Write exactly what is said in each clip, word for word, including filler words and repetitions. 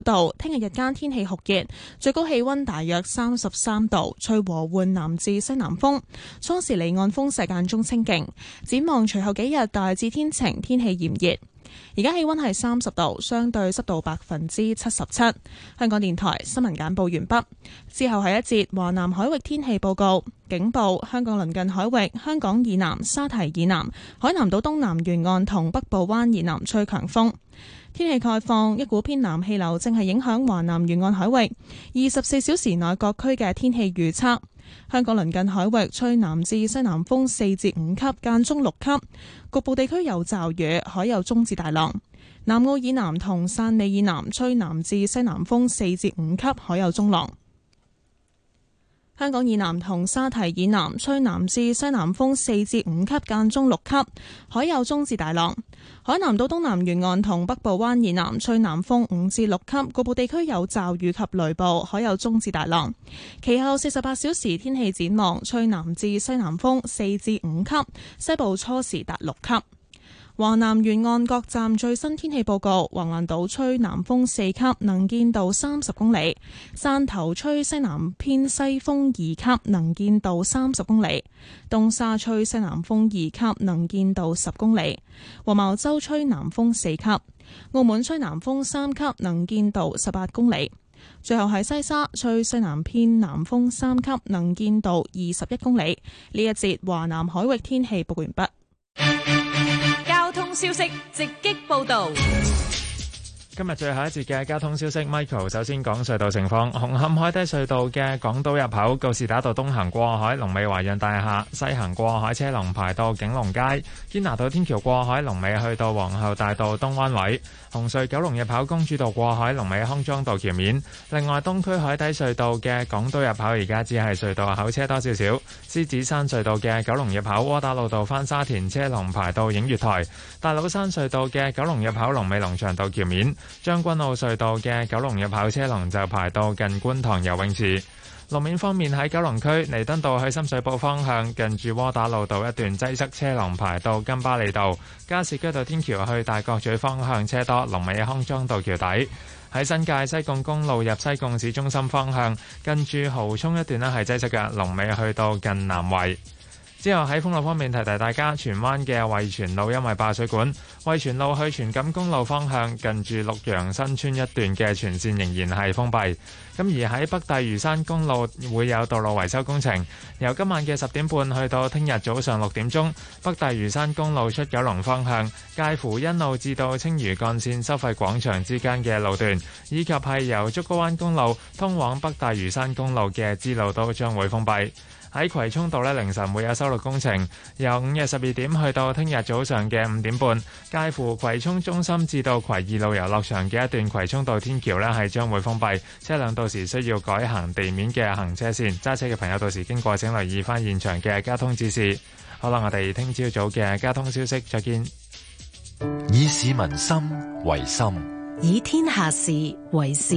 度，聽日日間天氣酷熱，最高氣溫大約三十三度，吹和緩南至西南風，初時離岸風勢間中清勁。展望隨後幾日大致天晴，天氣炎熱。而家氣溫係三十度，相對濕度百分之七十七。香港電台新聞簡報完畢，之後係一節華南海域天氣報告。警報：香港鄰近海域、香港以南、沙堤以南、海南島東南沿岸同北部灣以南吹強風。天氣概況：一股偏南氣流正係影響華南沿岸海域，二十四小時內各區嘅天氣預測：香港鄰近海域吹南至西南風四至五級，間中六級，局部地區有驟雨，海有中至大浪。南澳以南同汕尾以南吹南至西南風四至五級，海有中浪。香港以南同沙堤以南吹南至西南風四至五級，間中六級，海有中至大浪。海南島東南沿岸同北部灣以南吹南風五至六級，局部地區有驟雨及雷暴，海有中至大浪。其後四十八小時天氣展望，吹南至西南風四至五級，西部初時達六級。華南沿岸各站最新天氣報告：橫瀾島吹南風四級，能見度三十公里；汕頭吹西南偏西風二級，能見度三十公里；東沙吹西南風二級，能見度十公里；黃茅洲吹南風四級；澳門吹南風三級，能見度十八公里。最後係西沙吹西南偏南風三級，能見度二十一公里。呢一節華南海域天氣報告完畢。 交通消息直擊報道。 今日最後一節嘅交通消息 ，Michael 首先講隧道情況。紅磡海底隧道嘅港島入口告士打道東行過海，龍尾華潤大廈；西行過海車龍排到景隆街。堅拿道天橋過海，龍尾去到皇后大道東灣位。紅隧九龍入口公主道過海，龍尾康莊道橋面。另外，東區海底隧道嘅港島入口而家只係隧道口車多少少。獅子山隧道嘅九龍入口窩打老道返沙田車龍排到映月台。大老山隧道嘅九龍入口龍尾龍翔道橋面。將軍澳隧道嘅九龍入口車龍就排到近觀塘游泳池。路面方面，喺九龍區彌敦道去深水埗方向，近住窩打老道一段擠塞，車龍排到金巴利道。加士居道天橋去大角咀方向車多，龍尾康莊道橋底。喺新界西貢公路入西貢市中心方向，近住蠔涌一段呢係擠塞嘅，龍尾去到近南圍。之後喺封路方面提提大家，荃灣嘅惠荃路因為爆水管，惠荃路去荃錦公路方向近住綠楊新村一段嘅全線仍然係封閉。咁而喺北大嶼山公路會有道路維修工程，由今晚嘅十點半去到聽日早上六點鐘，北大嶼山公路出九龍方向介乎欣澳至到青嶼幹線收費廣場之間嘅路段，以及係由竹篙灣公路通往北大嶼山公路嘅支路都將會封閉。喺葵涌道呢，凌晨會有修路工程，由午夜十二點去到聽日早上嘅五點半，介乎葵涌中心至到葵二路遊樂場嘅一段葵涌道天橋呢係將會封閉，車輛到時需要改行地面嘅行車線，揸車嘅朋友到時經過請留意翻現場嘅交通指示。好啦，我哋聽朝早嘅交通消息再見。 以市民心為心， 以天下事為事。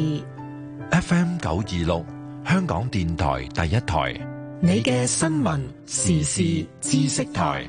F M 九二六，香港電台第一台。 你嘅新聞時事知識台。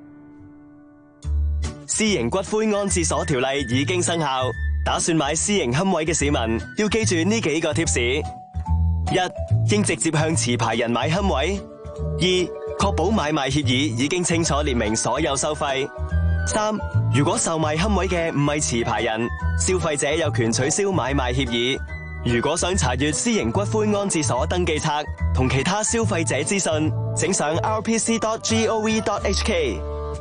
私營骨灰安置所條例已經生效，打算買私營龕位嘅市民要記住呢幾個貼士：一、應直接向持牌人買龕位；二、確保買賣協議已經清楚列明所有收費；三、如果售賣龕位嘅唔係持牌人，消費者有權取消買賣協議。如果想查閱私營骨灰安置所登記冊同其他消費者資訊，請上 r p c dot gov dot h k。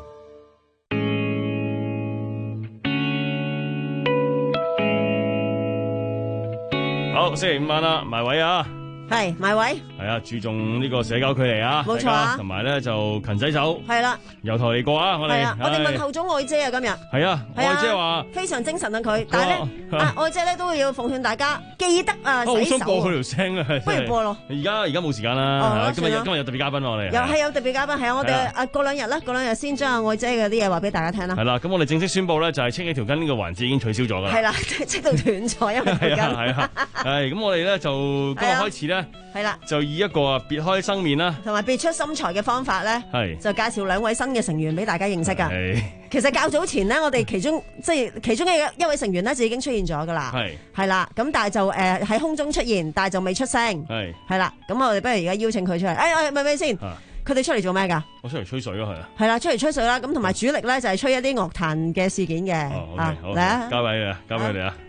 好，星期五晚啦，埋位啊！ 係埋位， 係啊，注重呢個社交距離啊， 冇錯啊， 同埋咧就勤洗手， 係啦， 由頭嚟過啊，我哋係啊，我哋問候咗愛姐啊，今日係啊，愛姐話非常精神啊佢，但係咧啊愛姐咧都要奉勸大家記得啊洗手。好想播佢條聲啊， 不如播咯。 而家而家冇時間啦，今日今日有特別嘉賓我哋， 又係有特別嘉賓，係啊，我哋啊過兩日啦，過兩日先將阿愛姐嘅啲嘢話俾大家聽啦。 係啦，咁我哋正式宣布咧就係清起條筋呢個環節已經取消咗噶啦。 係啦，即到斷咗，因為條筋。 係啊係啊，係咁我哋咧就今日開始咧， 係啦， 就以一個啊別開生面啦， 同埋別出心裁嘅方法咧， 係就介紹兩位新嘅成員俾大家認識㗎。 係其實較早前呢，我哋其中即係其中嘅一位成員咧就已經出現咗㗎啦。 係係啦，咁但係就誒喺、呃、空中出現，但係就未出聲。 係係啦，咁我哋不如而家邀請佢出嚟。誒、哎、誒，咪咪先，佢哋出嚟做咩㗎？ 我出嚟吹水咯，係啊。 係啦，出嚟吹水啦。咁同埋主力咧就係吹一啲樂壇嘅事件嘅。 哦，OK， 啊， 好， 嚟啊， 交俾你啊，交俾你啊。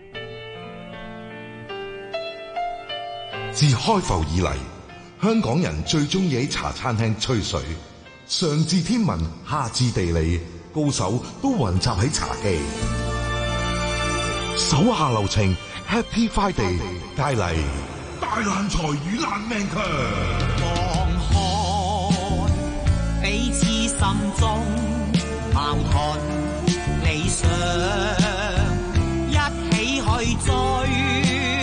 自開埠以嚟，香港人最中意喺茶餐廳吹水，上至天文，下至地理，高手都雲集喺茶几。手下留情 ，Happy Friday 帶嚟大懶才與懶命強。 望看彼此心中矛盾理想，一起去追。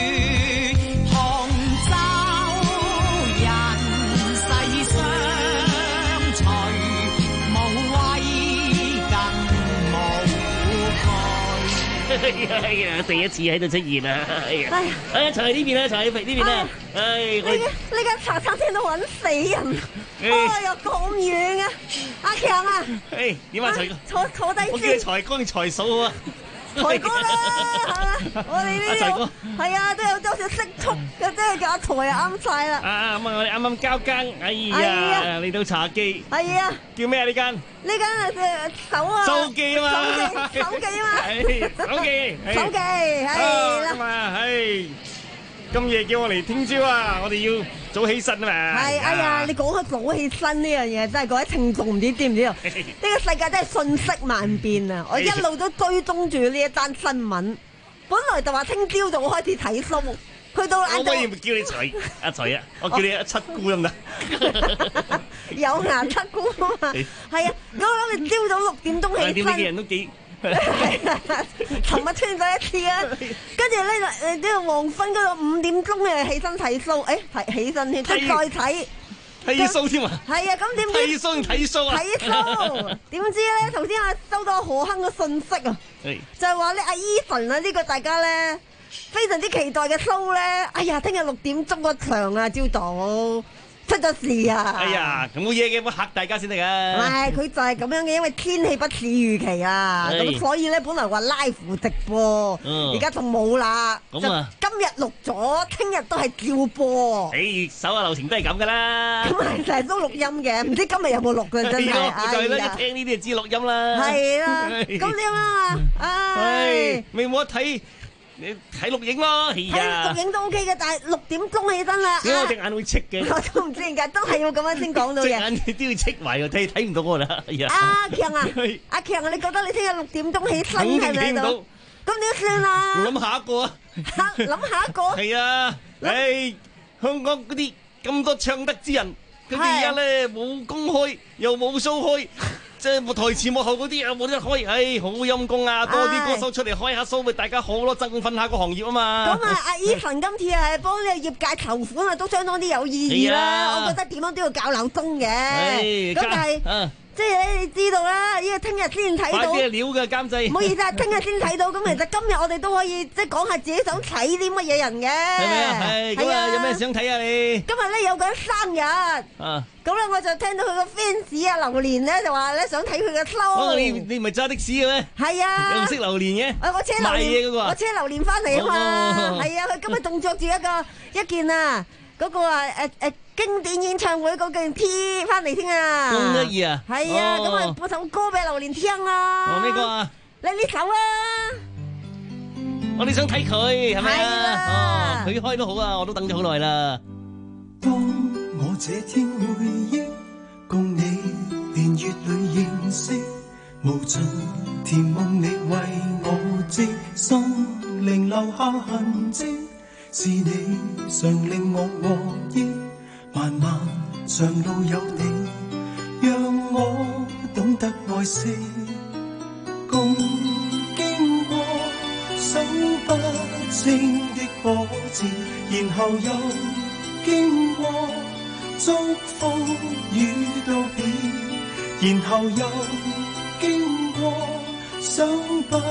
哎呀，第一次喺度出現啊！哎呀，哎呀，坐喺呢邊啦，坐喺呢邊啦。哎， 呢呢間茶餐廳都揾死人，哎呀咁遠啊！阿強啊， 哎，點啊？財哥， 坐坐低先。 我叫你財哥定財嫂啊？ 財哥啦，係嘛？我哋呢度係啊，都有多少識速嘅，即係叫阿財啊啱晒啦。 啊咁啊，我哋啱啱交更，哎呀，嚟到茶記。 係啊。叫咩啊？呢間？ 呢間啊手啊。 手記啊嘛。 手記啊嘛。 手記。 手記係啦。 咁啊，唉，咁夜叫我嚟聽朝啊，我哋要早起身啊嘛。 係，哎呀，你講開早起身呢樣嘢，真係各位聽眾唔知知唔知道？呢個世界真係瞬息萬變啊！我一路都追蹤住呢一單新聞，本來就話聽朝就會開始睇 show，去到晏晝。 可唔可以叫你財阿財啊？我叫你阿七姑得唔得？ 有牙七姑啊嘛，係啊，咁咁你朝早六點鐘起身。 點呢幾人都幾？ 係啊，尋日出現咗一次啊，跟住咧誒呢個黃昏嗰度五點鐘誒起身睇 show，誒睇起身添，即係再睇睇 show 添啊！ 係啊，咁點知睇 show 定睇 show 啊？ 睇 show，點知咧頭先啊收到何亨嘅信息啊，就係話咧阿 Eason 啊呢個大家咧非常之期待嘅 show 咧，哎呀聽日六點鐘個場啊朝早。出咗事啊！ 哎呀，咁冇嘢嘅，冇嚇大家先得噶。 唔係，佢就係咁樣嘅，因為天氣不似預期啊，咁所以咧本來話 live 直播，而家仲冇啦。 咁啊， 今日錄咗，聽日都係照播。 誒，手下留情都係咁噶啦。 咁係成日都錄音嘅，唔知今日有冇錄嘅真係。 就係啦，一聽呢啲就知錄音啦。 係啦，咁點啊？唉， 未冇得睇。你睇錄影咯，係啊！睇錄影都 OK 嘅，但係六點鐘起身啦。 點解我隻眼會戚嘅？ 我都唔知點解，都係要咁樣先講到嘅。隻眼都要戚埋，睇睇唔到我啦。 阿強啊，阿強啊，你覺得你聽日六點鐘起身係咪到？咁點算啊？ 諗下一個啊！ 諗下一個。 係啊，誒，香港嗰啲咁多唱得之人，佢哋而家咧冇公開，又冇 show 開。即係台前幕後嗰啲啊，冇得開，唉，好陰功啊！多啲歌手出嚟開下 show，咪大家好咯，振奮下個行業啊嘛！ 咁啊，阿 Eason 今次係幫呢個業界籌款啊，都相當啲有意義啦。我覺得點樣都要較鬧鐘嘅。咁但係，即係咧，你知道啦，呢個聽日先睇到。 快啲料嘅監製。 唔好意思啊，聽日先睇到。咁其實今日我哋都可以即係講下自己想睇啲乜嘢人嘅。 係咪啊？係。咁啊，有咩想睇啊？你今日咧有個人生日。啊。咁咧我就聽到佢個 fans 啊榴蓮咧就話咧想睇佢嘅 show。 你你唔係揸的士嘅咩？ 係啊。 又唔識榴蓮嘅？ 誒，我車榴蓮。 賣嘢嗰個啊。 我車榴蓮翻嚟啊嘛。係啊，佢今日仲着住一個一件啊嗰個啊誒誒經典演唱會嗰件 T 翻嚟添啊。 咁得意啊！ 係啊，咁啊播首歌俾榴蓮聽啊。 哦，咩歌啊？ 你呢首啊。 我哋想睇佢係咪啊？哦，佢開都好啊，我都等咗好耐啦。 當我這天回憶，共你年月裏認識，無盡甜夢你為我織，心靈留下痕跡，是你常令我獲益，漫漫長路有你，讓我懂得愛惜，共經過數不清的波折，然後又經過祝福與道別，然後又經過想不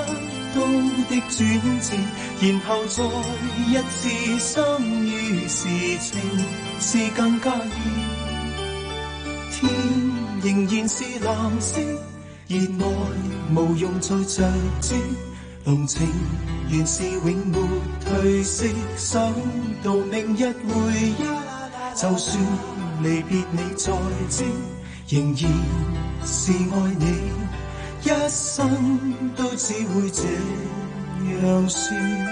刀的轉折，然後再一次相遇時，情是更加熱。天仍然是藍色，熱愛無用再着跡，濃情原是永沒褪色。想到明日回憶，就算離別你在即，仍然是愛你，一生都只會這樣說。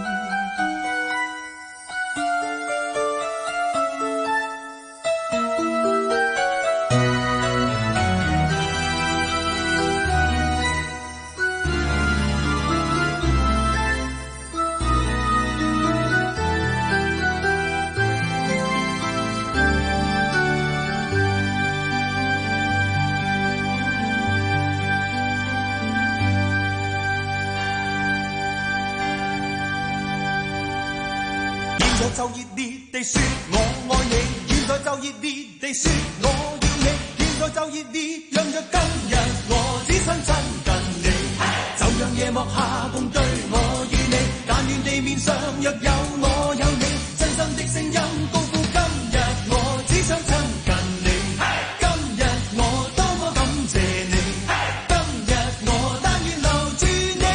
就熱烈地說我愛你，現在就熱烈地說我要你，現在就熱烈讓着今日我只想親近你，就讓夜幕下共對我與你，但願地面上若有我有你，真心的聲音高呼今日我只想親近你，今日我多麼感謝你，今日我但願留住你。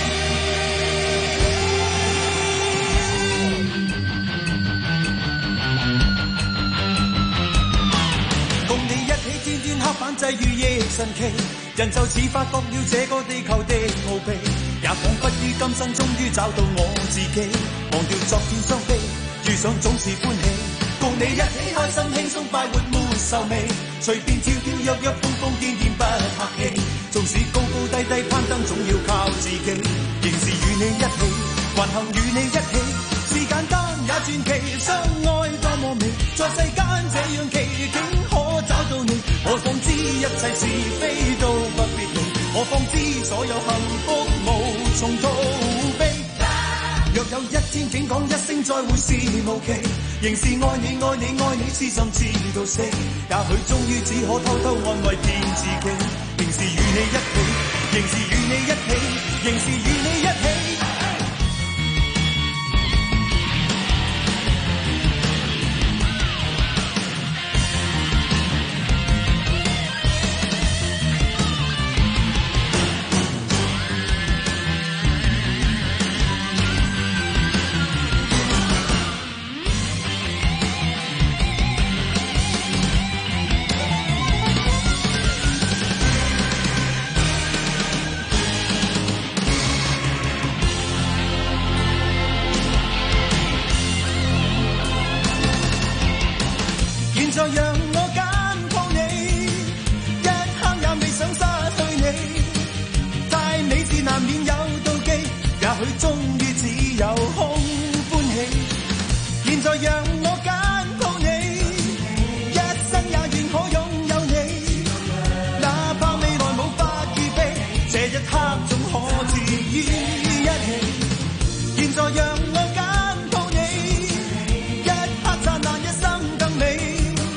反際遇亦神奇，人就似發覺了這個地球的奧秘，也彷彿於今生終於找到我自己，忘掉昨天傷悲，遇上總是歡喜，共你一起開心輕鬆快活沒愁味，隨便跳跳躍躍瘋瘋癲癲不客氣，縱使高高低低攀登總要靠自己，仍是與你一起，還幸與你一起，是簡單也傳奇，相愛多麼美，在世間這樣奇景可找到你，我方知一切是非都不必理，我方知所有幸福無從逃避。若有一天竟講一聲再會是無期，仍是愛你愛你愛你痴心痴到死，也許終於只可偷偷安慰騙自己，仍是與你一起，仍是與你一起，仍是與你一起。再讓我緊抱你，一刻也未想失去你，太美至難免有妒忌，也許終於只有空歡喜。現在讓我緊抱你，一生也願可擁有你，哪怕未來無法預備，這一刻總可自於一起。現在讓我緊抱你，一刻燦爛一生更美。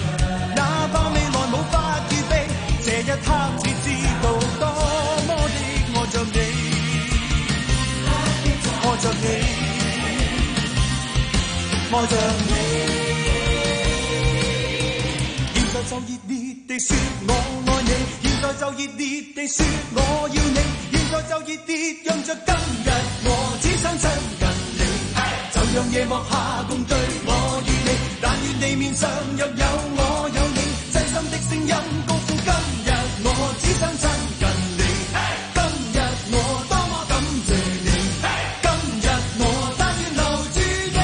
一刻只知道多麼的愛着你，愛着你，愛着你。現在就熱烈地說我愛你，現在就熱烈地說我要你，現在就熱烈讓着今日我只想親近你，就讓夜幕下共對我與你，但願地面上若有我有你，真心的聲音高呼今日我只想親近你，今日我多麼感謝你，今日我但願留住你。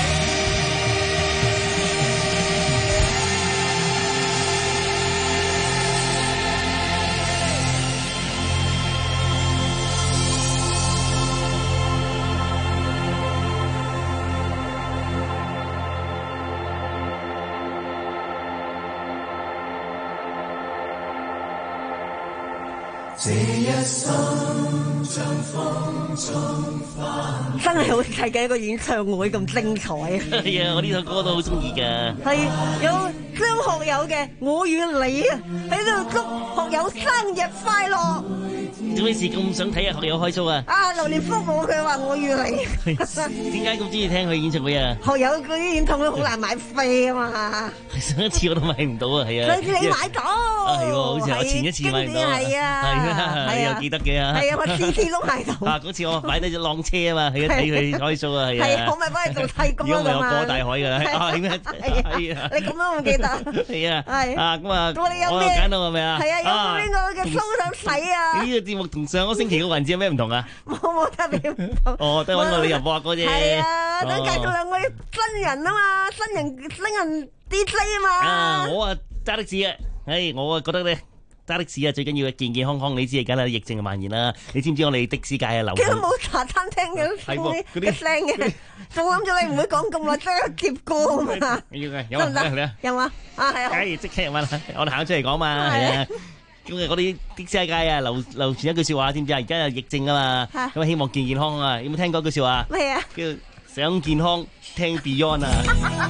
這一生像風中花， 真係好似睇緊一個演唱會咁精彩啊！ 係啊，我呢首歌都好中意㗎。 係有張學友嘅《我與你》啊，喺度祝學友生日快樂。 做咩事咁想睇啊？學友開 show 啊？ 啊，榴蓮福我佢話我要嚟。 點解咁中意聽佢演唱會啊？ 學友嗰啲演唱會好難買飛啊嘛。 上一次我都買唔到啊，係啊。 上次你買到。 啊係喎，好似我前一次買唔到。 係啊。 係啊，你又記得嘅啊。 係啊，我次次都買到。 啊，嗰次我買低隻浪車啊嘛，去睇佢開 show 啊，係啊。 係，我咪幫你做替工啊嘛。 如果唔係我過大海㗎啦。係咩？係啊。 你咁都唔記得？ 係啊。 係。 啊咁啊， 我哋有咩？ 揀到係咪啊？ 係啊，有冇邊個嘅 show 想睇啊？ 呢個節目同上個星期嘅環節有咩唔同啊？ 冇冇特別唔同。 哦，都係揾個理由播下歌啫。 係啊，等介紹兩位新人啊嘛，新人新人 D J 啊嘛。 啊，我啊揸的士啊，唉，我啊覺得咧揸的士啊最緊要健健康康，你知係梗係疫症嘅蔓延啦。你知唔知我哋的士界啊流？ 其實冇茶餐廳嘅嗰啲聲嘅，仲諗住你唔會講咁耐，即刻接歌啊嘛。 要嘅，有啊，嚟啊， 有啊，啊係啊， 唉，即刻入問啦，我哋行出嚟講嘛，係啊。咁啊，嗰啲的士界啊，流流傳一句説話，知唔知啊？而家有疫症啊嘛，咁啊希望健健康啊！有冇聽過句説話？ 咩啊？ 叫想健康聽 Beyond 啊！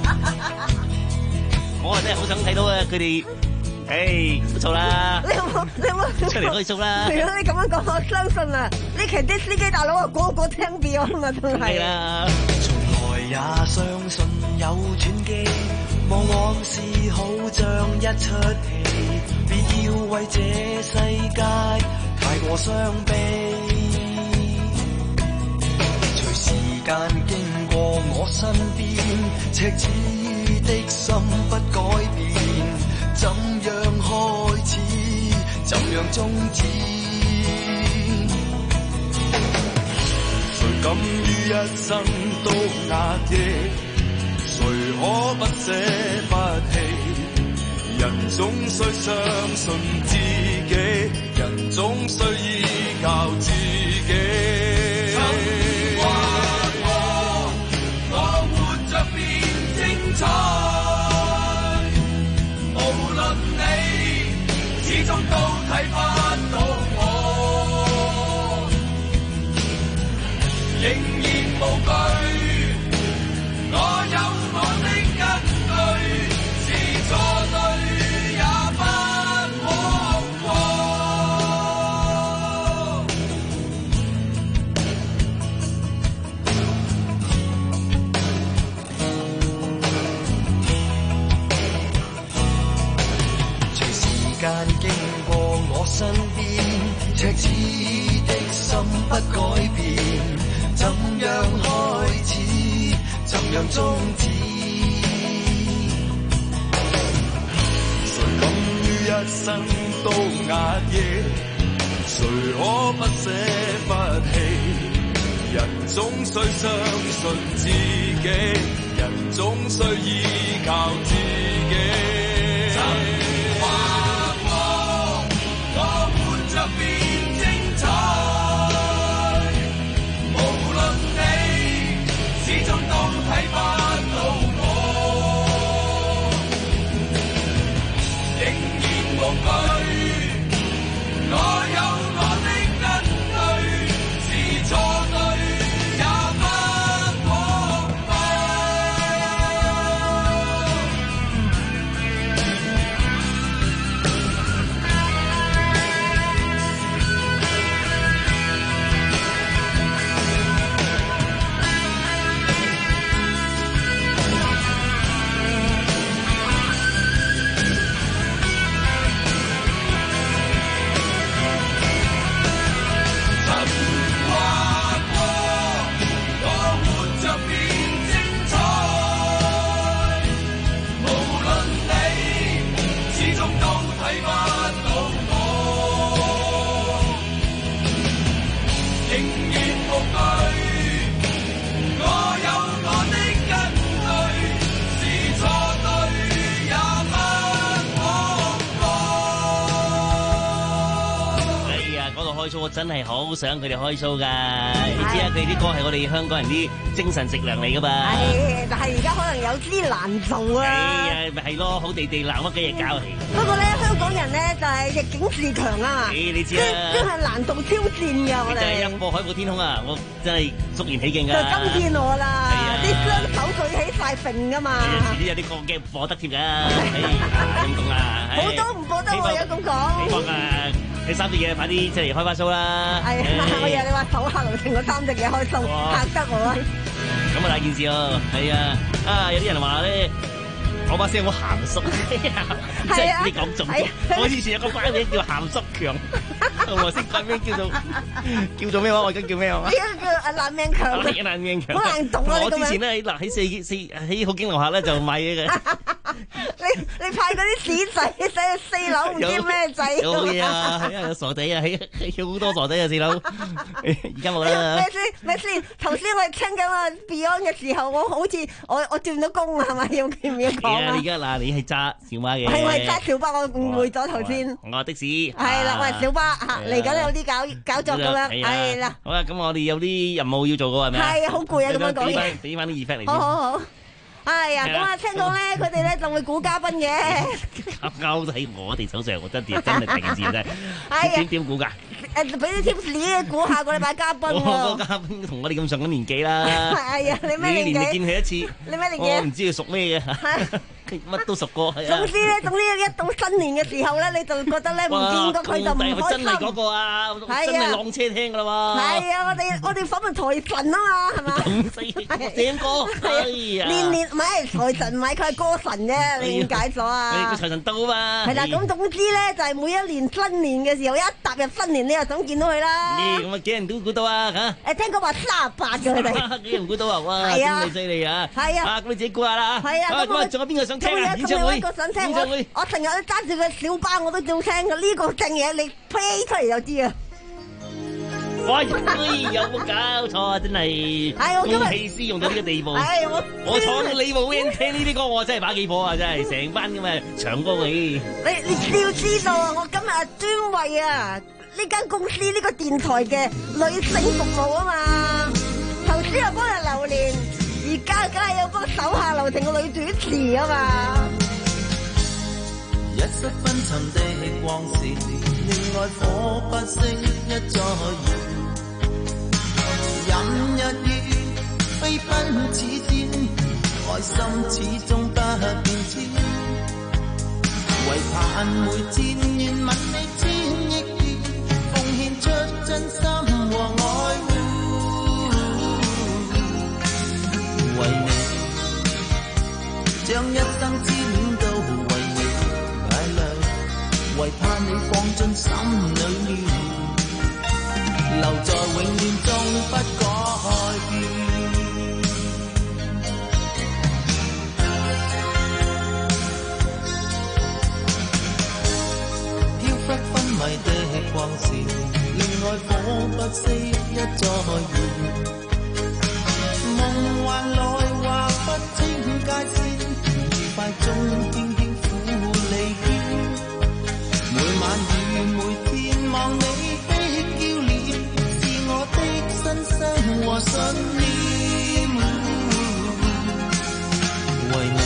我啊真係好想睇到啊！佢哋，唉，唔錯啦！ 你有冇？你有冇出嚟開 show 啦？ 如果你咁樣講，我相信啊！呢期啲司機大佬啊，個個聽 Beyond 啊，真係。 係啦。 從來也相信有轉機，望往事好像一出戲，別要為這世界太過傷悲。隨時間經過我身邊，赤子的心不改變，怎樣開始，怎樣終止？誰敢於一生都壓抑？誰可不捨不棄？人總需相信自己，人總需依靠自己。曾話過，我活着變精彩，無論你始終都睇不到我，仍然無懼。我有我的根據，是錯對也不枉過。隨時間經過我身邊，赤子的心不改變，怎樣開始，怎樣終止？誰敢於一生都壓抑？誰可不捨不棄？人總需相信自己，人總需依靠自己。曾話過，我活着變精彩，無論你始終都睇不到我，仍然無懼。我有我的根據，是錯對也不枉過。我真係好想佢哋開 show 㗎，你知啊，佢哋啲歌係我哋香港人啲精神食糧嚟㗎嘛。 係，但係而家可能有啲難做啊。 係啊，咪係咯，好地地難屈幾日搞起。 不過咧，香港人咧就係逆境自強啊。 誒，你知啦， 真係難度挑戰㗎，我哋。 就係一播海闊天空啊！我真係肅然起敬㗎。 就今天我啦，啲你雙手舉起晒揈噶嘛？ 遲啲有啲個鏡播得貼㗎，咁講啊， 好多唔播得喎，有咁講。 希望啊，你三隻嘢快啲出嚟開翻 show 啦。 係啊，我以為你話手下留情嗰三隻嘢開 show，嚇得我啊！ 咁啊大件事咯，係啊，啊有啲人話咧。我把聲好鹹濕，即係你講中。我以前有個花名叫鹹濕強，我識改名叫做叫做咩話？我而家叫咩話？ 呢個叫啊爛命強， 爛命強， 好難讀啊！ 我之前咧嗱喺四四喺好經樓下咧就買嘢嘅。 你你派嗰啲紙仔寫去四樓唔知咩仔？ 有嘢啊，係啊，有傻仔啊，起起好多傻仔啊四樓。而家冇啦。 咩先？咩先？頭先我哋聽緊啊 Beyond 嘅時候，我好似我我轉咗工啊，係咪要唔要講？ 而家嗱，你係揸小巴嘅， 係我係揸小巴，我誤會咗頭先。 我的士係啦，我係小巴嚇，嚟緊有啲搞搞作咁樣，係啦。 好啦，咁我哋有啲任務要做嘅係咪啊？ 係啊，好攰啊，咁樣講嘢。 俾翻啲 effect 嚟先。 好好好。哎呀，咁啊，聽講咧，佢哋咧就會估嘉賓嘅。 勾喺我哋手上，我真係真係第件事真係。點點估㗎？ 誒，俾啲 tips 估下個禮拜嘉賓喎。 我個嘉賓同我哋咁上緊年紀啦。 係啊，你咩年紀？ 幾年見佢一次。 你咩年紀？ 我唔知佢屬咩嘅。乜都熟過。 總之咧，總之一到新年嘅時候咧，你就覺得咧唔見過佢就唔開心。 真係嗰個啊，真係浪車聽㗎啦喎。 係啊，我哋我哋訪問財神啊嘛，係嘛？ 咁犀利，聽歌。哎呀！ 年年唔係財神，唔係佢係歌神啫，你點解咗啊？ 你個財神到啊嘛。 係啦，咁總之咧就係每一年新年嘅時候，一踏入新年你又想見到佢啦。 咦，咁啊幾人都估到啊嚇？ 誒，聽講話三十八嘅佢哋。 幾人估到啊？哇，真係犀利啊！ 係啊。 啊，咁你自己估下啦嚇。 係啊。 咁啊，仲有邊個想聽啊？演唱會。演唱會。 我成日都揸住個小巴，我都照聽嘅。呢個正嘢，你飛出嚟就知啊！ 哇！有冇搞錯啊？真係，公器私用到呢個地步。 係我我坐你冇人聽呢啲歌，我真係把幾火啊！真係成班咁嘅長歌你。 你你要知道啊！我今日專為啊呢間公司呢個電台嘅女性服務啊嘛。頭先又幫人留念，而家梗係有幫手下留情嘅女主持啊嘛。 一室昏沉的光線，令愛火不息一再燃。任日月飛奔似箭，愛心始終不變遷。唯盼每天願吻你千億遍，奉獻出真心和愛護。為你將一生之戀都為你體諒，唯盼你放進心裏面，留在永遠中不改變。飄忽昏迷的光線，令愛火不息一再燃。夢幻內劃不清界線，愉快中輕輕撫你肩。每晚與每天望你的嬌臉，是我的新生和信念。為你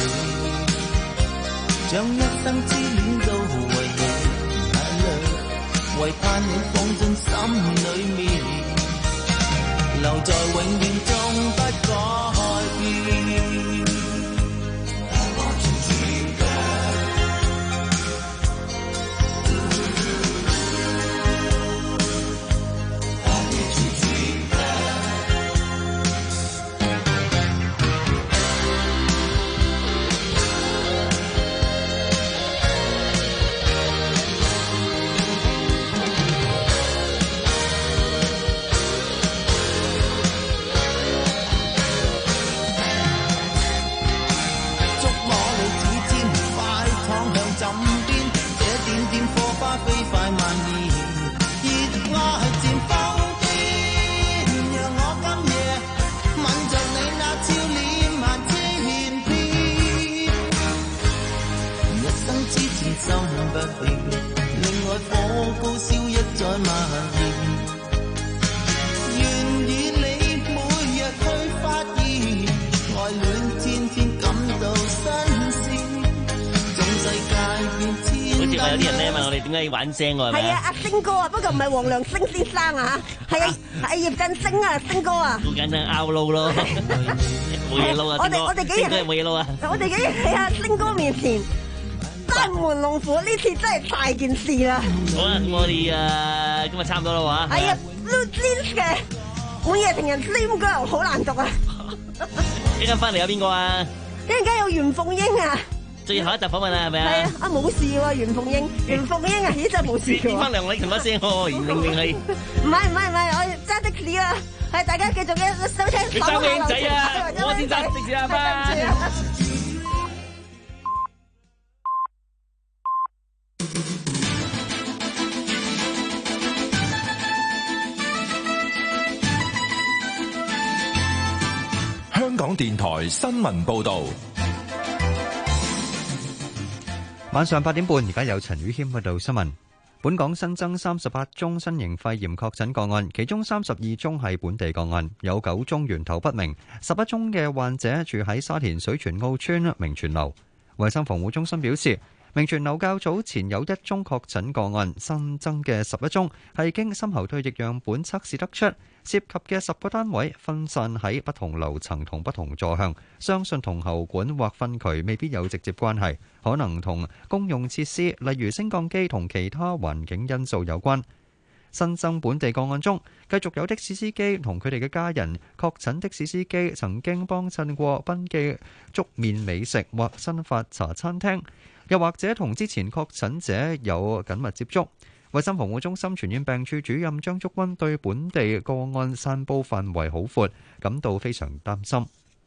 將一生之戀都為你體諒，為盼你放進心裏面，留在永遠中不改變。 有啲人咧問我哋點解要玩聲喎？ 係啊，阿星哥啊，不過唔係黃良星先生啊，係啊，係葉振星啊，星哥啊。 好簡單 out 路咯， 冇嘢撈啊！ 我哋我哋幾日冇嘢撈啊！ 我哋幾日喺阿星哥面前班門弄斧，呢次真係大件事啦！ 好啦，我哋啊今日差唔多啦喎。 係啊 Blue Jeans 嘅午夜情人 Slim Girl 好難讀啊！ 一陣翻嚟有邊個啊？ 一陣間有袁鳳英啊！ 最後一集訪問啦，係咪啊？ 係啊！啊冇事喎，袁鳳英，袁鳳英啊，咦真係冇事喎！ 變翻梁禮勤把聲喎，袁明明係。 唔係唔係唔係，我揸的士啦，係大家繼續嘅收聽。 你揸靚仔啊！我先揸的士啊，拜。 香港電台新聞報道。 晚上八點半，而家有陳宇謙報道新聞。本港新增三十八宗新型肺炎確診個案，其中三十二宗係本地個案，有九宗源頭不明。十一宗嘅患者住喺沙田水泉澳村明泉樓。衛生防護中心表示，明泉樓較早前有一宗確診個案，新增嘅十一宗係經深喉唾液樣本測試得出，涉及嘅十個單位分散喺不同樓層同不同座向，相信同喉管或糞渠未必有直接關係，可能同公用設施，例如升降機同其他環境因素有關。新增本地個案中，繼續有的士司機同佢哋嘅家人確診，的士司機曾經幫襯過賓記粥麵美食或新發茶餐廳，又或者同之前確診者有緊密接觸。衛生防護中心傳染病處主任張竹君對本地個案散佈範圍好闊感到非常擔心。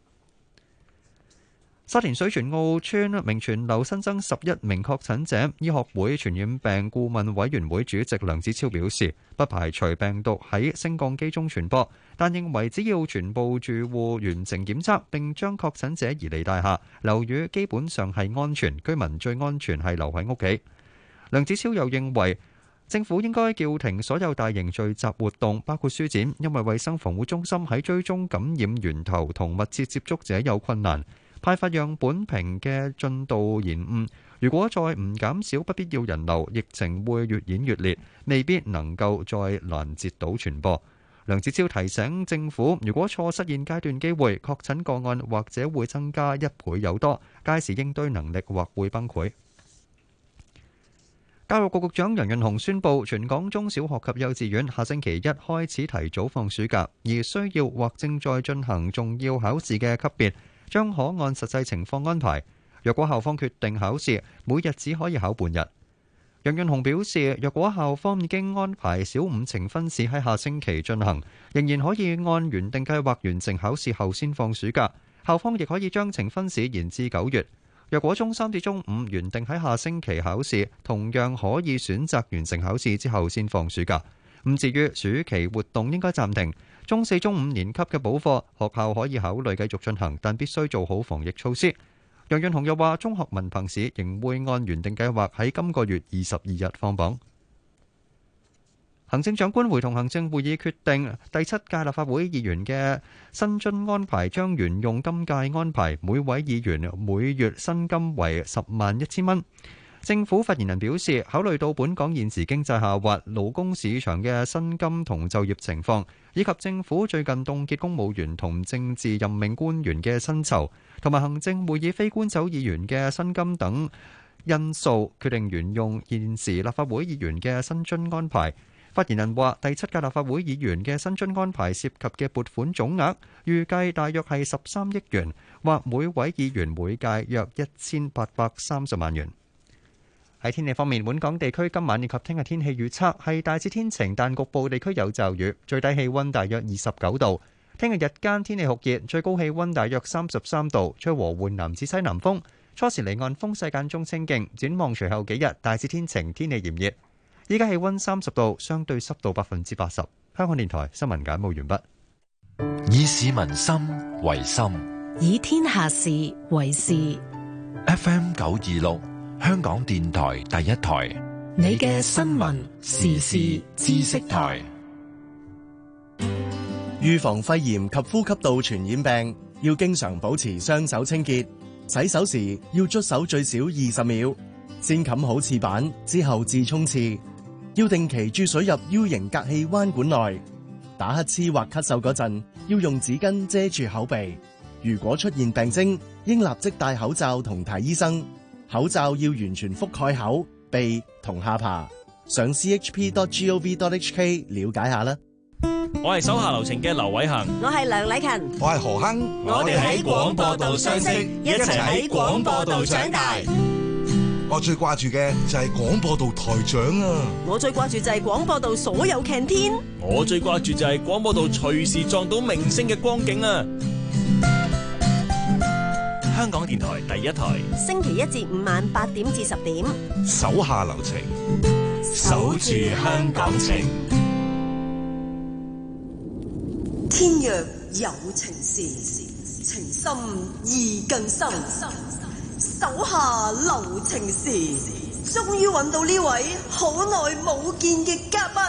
沙田水泉澳村明泉樓新增十一名確診者，醫學會傳染病顧問委員會主席梁子超表示，不排除病毒喺升降機中傳播，但認為只要全部住戶完成檢測並將確診者移離大廈，樓宇基本上係安全，居民最安全係留喺屋企。梁子超又認為，政府應該叫停所有大型聚集活動，包括書展，因為衛生防護中心喺追蹤感染源頭同密切接觸者有困難。派發樣本瓶嘅進度延誤，如果再唔減少不必要人流，疫情會越演越烈，未必能夠再攔截到傳播。梁子超提醒政府，如果錯失現階段機會，確診個案或者會增加一倍有多，屆時應對能力或會崩潰。教育局局長楊潤雄宣布，全港中小學及幼稚園下星期一開始提早放暑假，而需要或正在進行重要考試嘅級別，將可按實際情況安排。若果校方決定考試，每日只可以考半日。楊潤雄表示，若果校方已經安排小五呈分試喺下星期進行，仍然可以按原定計劃完成考試後先放暑假。校方亦可以將呈分試延至九月。若果中三至中五原定喺下星期考試，同樣可以選擇完成考試之後先放暑假。咁至於暑期活動應該暫停，中四、中五年級嘅補課，學校可以考慮繼續進行，但必須做好防疫措施。楊潤雄又話，中學文憑試仍會按原定計劃喺今個月二十二日放榜。行政長官會同行政會議決定，第七屆立法會議員嘅薪津安排將沿用今屆安排，每位議員每月薪金為十萬一千蚊。政府發言人表示，考慮到本港現時經濟下滑、勞工市場嘅薪金同就業情況，以及政府最近凍結公務員同政治任命官員嘅薪酬，同埋行政會議非官守議員嘅薪金等因素，決定沿用現時立法會議員嘅薪津安排。發言人話，第七屆立法會議員嘅薪津安排涉及嘅撥款總額預計大約係十三億元，或每位議員每屆約一千八百三十萬元。喺天氣方面，本港地區今晚以及聽日天氣預測係大致天晴，但局部地區有驟雨，最低氣溫大約二十九度。聽日日間天氣酷熱，最高氣溫大約三十三度，吹和緩南至西南風，初時離岸風勢間中清勁。展望隨後幾日大致天晴，天氣炎熱。依家氣溫三十度，相對濕度百分之八十。香港電台新聞簡報完畢。 以市民心為心， 以天下事為事。 F M 九二六，香港電台第一台， 你嘅新聞時事知識台。 預防肺炎及呼吸道傳染病，要經常保持雙手清潔，洗手時要捽手最少二十秒，先冚好廁板之後至沖廁。要定期注水入 U 型隔氣彎管內。打乞嗤或咳嗽嗰陣，要用紙巾遮住口鼻。 如果出現病徵，應立即戴口罩同睇醫生。口罩要完全覆蓋口、鼻同下巴。上 c h p dot gov dot h k 了解下啦。 我係手下留情嘅劉偉恒， 我係梁禮勤， 我係何亨， 我哋喺廣播道相識，一齊喺廣播道長大。 我最掛住嘅就係廣播道台長啊！ 我最掛住就係廣播道所有 canteen， 我最掛住就係廣播道隨時撞到明星嘅光景啊！香港電台第一台， 星期一至五晚八點至十點， 手下留情， 守住香港情。 天若有情事，情深意更深。手下留情時，終於揾到呢位好耐冇見嘅嘉賓。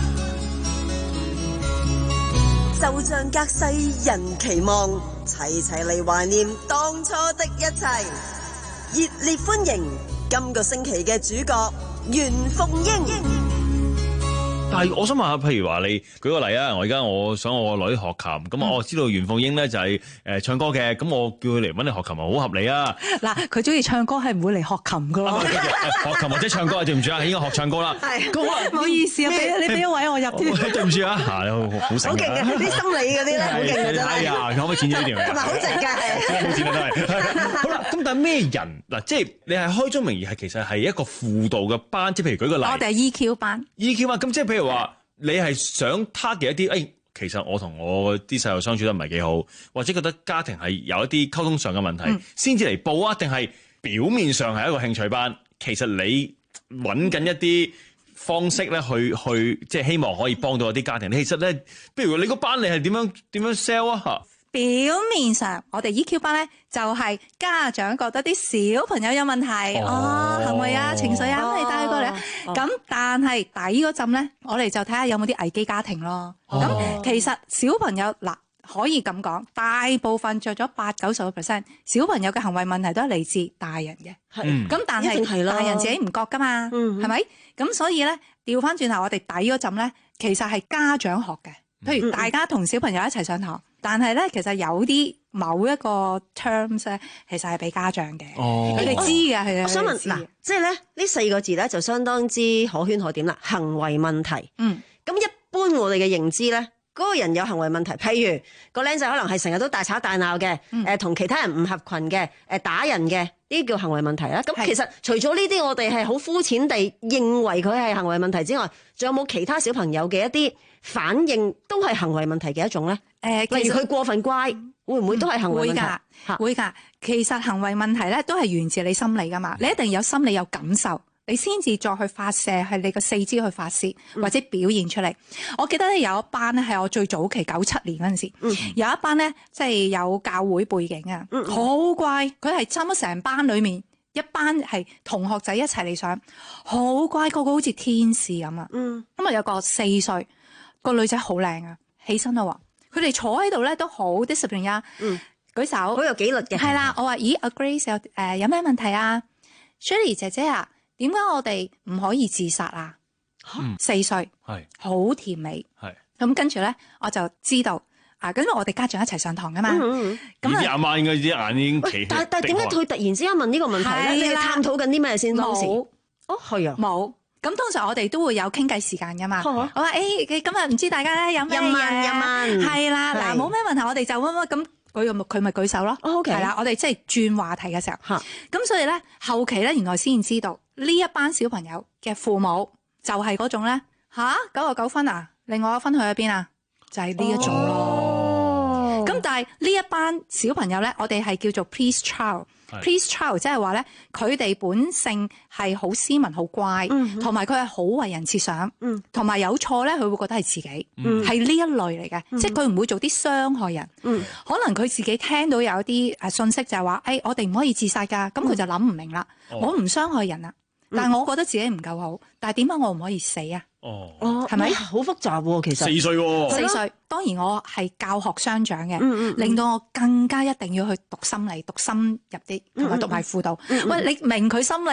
就像隔世人期望，齊齊嚟懷念當初的一切。熱烈歡迎今個星期嘅主角袁鳳英。 但係我想問下，譬如話你舉個例啊，我而家我想我個女學琴，咁、嗯、我知道袁鳳英咧就係誒唱歌嘅，咁我叫佢嚟揾你學琴咪好合理啊？ 嗱，佢中意唱歌係唔會嚟學琴噶咯。 學琴或者唱歌，對唔住啊，應該學唱歌啦。 係，唔好意思啊，俾你俾一位我入添。 對唔住啊，嚇，好好醒。 好勁嘅，啲心理嗰啲咧，好勁嘅真係。 哎呀，可唔可以剪咗呢條？ 同埋好直㗎，係。 冇剪都係。好啦，咁但係咩人嗱？即係你係開宗明義係其實係一個輔導嘅班，即係譬如舉個例。 我哋係 E Q 班。 E Q 班，咁即係譬如話。你係想 target 一啲，誒、哎，其實我同我啲細路相處得唔係幾好，或者覺得家庭係有一啲溝通上嘅問題，先至嚟報啊？定係表面上係一個興趣班，其實你揾緊一啲方式咧，去去即係希望可以幫到一啲家庭。其實咧，譬如你個班你係點樣點樣 sell 啊？嚇！ 表面上，我哋 E Q 班咧就係、是、家長覺得啲小朋友有問題，哦，行為啊、情緒啊，咁、哦、你帶佢過嚟啊。咁、哦、但係底嗰陣咧，我哋就睇下有冇啲危機家庭咯。咁、哦、其實小朋友嗱可以咁講，大部分着咗八九十個 percent 小朋友嘅行為問題都係嚟自大人嘅。係，咁、嗯、但係大人自己唔覺噶嘛，係咪？咁所以咧調翻轉頭，我哋底嗰陣咧，其實係家長學嘅。譬如大家同小朋友一齊上堂，但係咧其實有啲某一個 terms 咧，其實係俾家長嘅，佢、哦、哋知嘅。係啊，我想問嗱，即係咧呢四個字咧就相當之可圈可點啦。行為問題，嗯，咁一般我哋嘅認知咧，嗰、那個人有行為問題，譬如個僆仔可能係成日都大吵大鬧嘅，誒、嗯、同、呃、其他人唔合群嘅，誒、呃、打人嘅，呢啲叫行為問題啦。咁其實除咗呢啲，我哋係好膚淺地認為佢係行為問題之外，仲有冇其他小朋友嘅一啲反應都係行為問題嘅一種咧？誒、呃，例如佢過分乖，會唔會都係行為問題？會㗎，會㗎。其實行為問題咧都係源自你心理㗎嘛。你一定有心理有感受，你先至再去發射，係你個四肢去發泄或者表現出嚟、嗯。我記得咧有一班咧係我最早期九七年嗰陣時、嗯，有一班咧即係有教會背景啊，好、嗯、乖。佢係差唔多成班裡面一班係同學仔一齊嚟上，好乖，個個好似天使咁啊。嗯，咁啊有個四歲。個女仔好靚啊，起身啦喎！佢哋坐喺度咧都好 discipline 啊，嗯，舉手好有紀律嘅。係啦，我話咦，阿 Grace 有誒、呃、有咩問題啊 ？Shirley 姐姐啊，點解我哋唔可以自殺啊？嗯、四歲係好甜美係咁，跟住咧我就知道啊，咁因為我哋家長一齊上堂噶嘛，咁啊阿媽應該啲眼已經企。但但點解佢突然之間問呢個問題咧？你哋探討緊啲咩先？當時哦係啊冇。咁通常我哋都會有傾偈時間噶嘛，我話誒，今日唔知大家咧有咩嘢，係啦，嗱冇咩問題，我哋就乜乜咁，佢佢咪舉手咯，係、okay. 啦，我哋即係轉話題嘅時候，咁所以咧後期咧原來先知道呢一班小朋友嘅父母就係嗰種咧吓九十九分啊，另外一分去咗邊啊，就係、是、呢一種咯。咁、哦、但係呢一班小朋友咧，我哋係叫做 please child。Please child 即係話咧，佢哋本性係好斯文、好乖，同埋佢係好為人設想，同、嗯、埋有錯咧，佢會覺得係自己，係、嗯、呢一類嚟嘅、嗯，即係佢唔會做啲傷害人。嗯、可能佢自己聽到有啲誒信息就係話，誒、哎、我哋唔可以自殺㗎，咁佢就諗唔明啦、嗯。我唔傷害人啊，但係我覺得自己唔夠好，但係點解我唔可以死啊？哦，係咪好複雜喎？其實四歲喎，四歲當然我係教學相長嘅、嗯嗯，令到我更加一定要去讀心理、讀深入啲，同埋讀埋輔導、嗯嗯。喂，你明佢心理，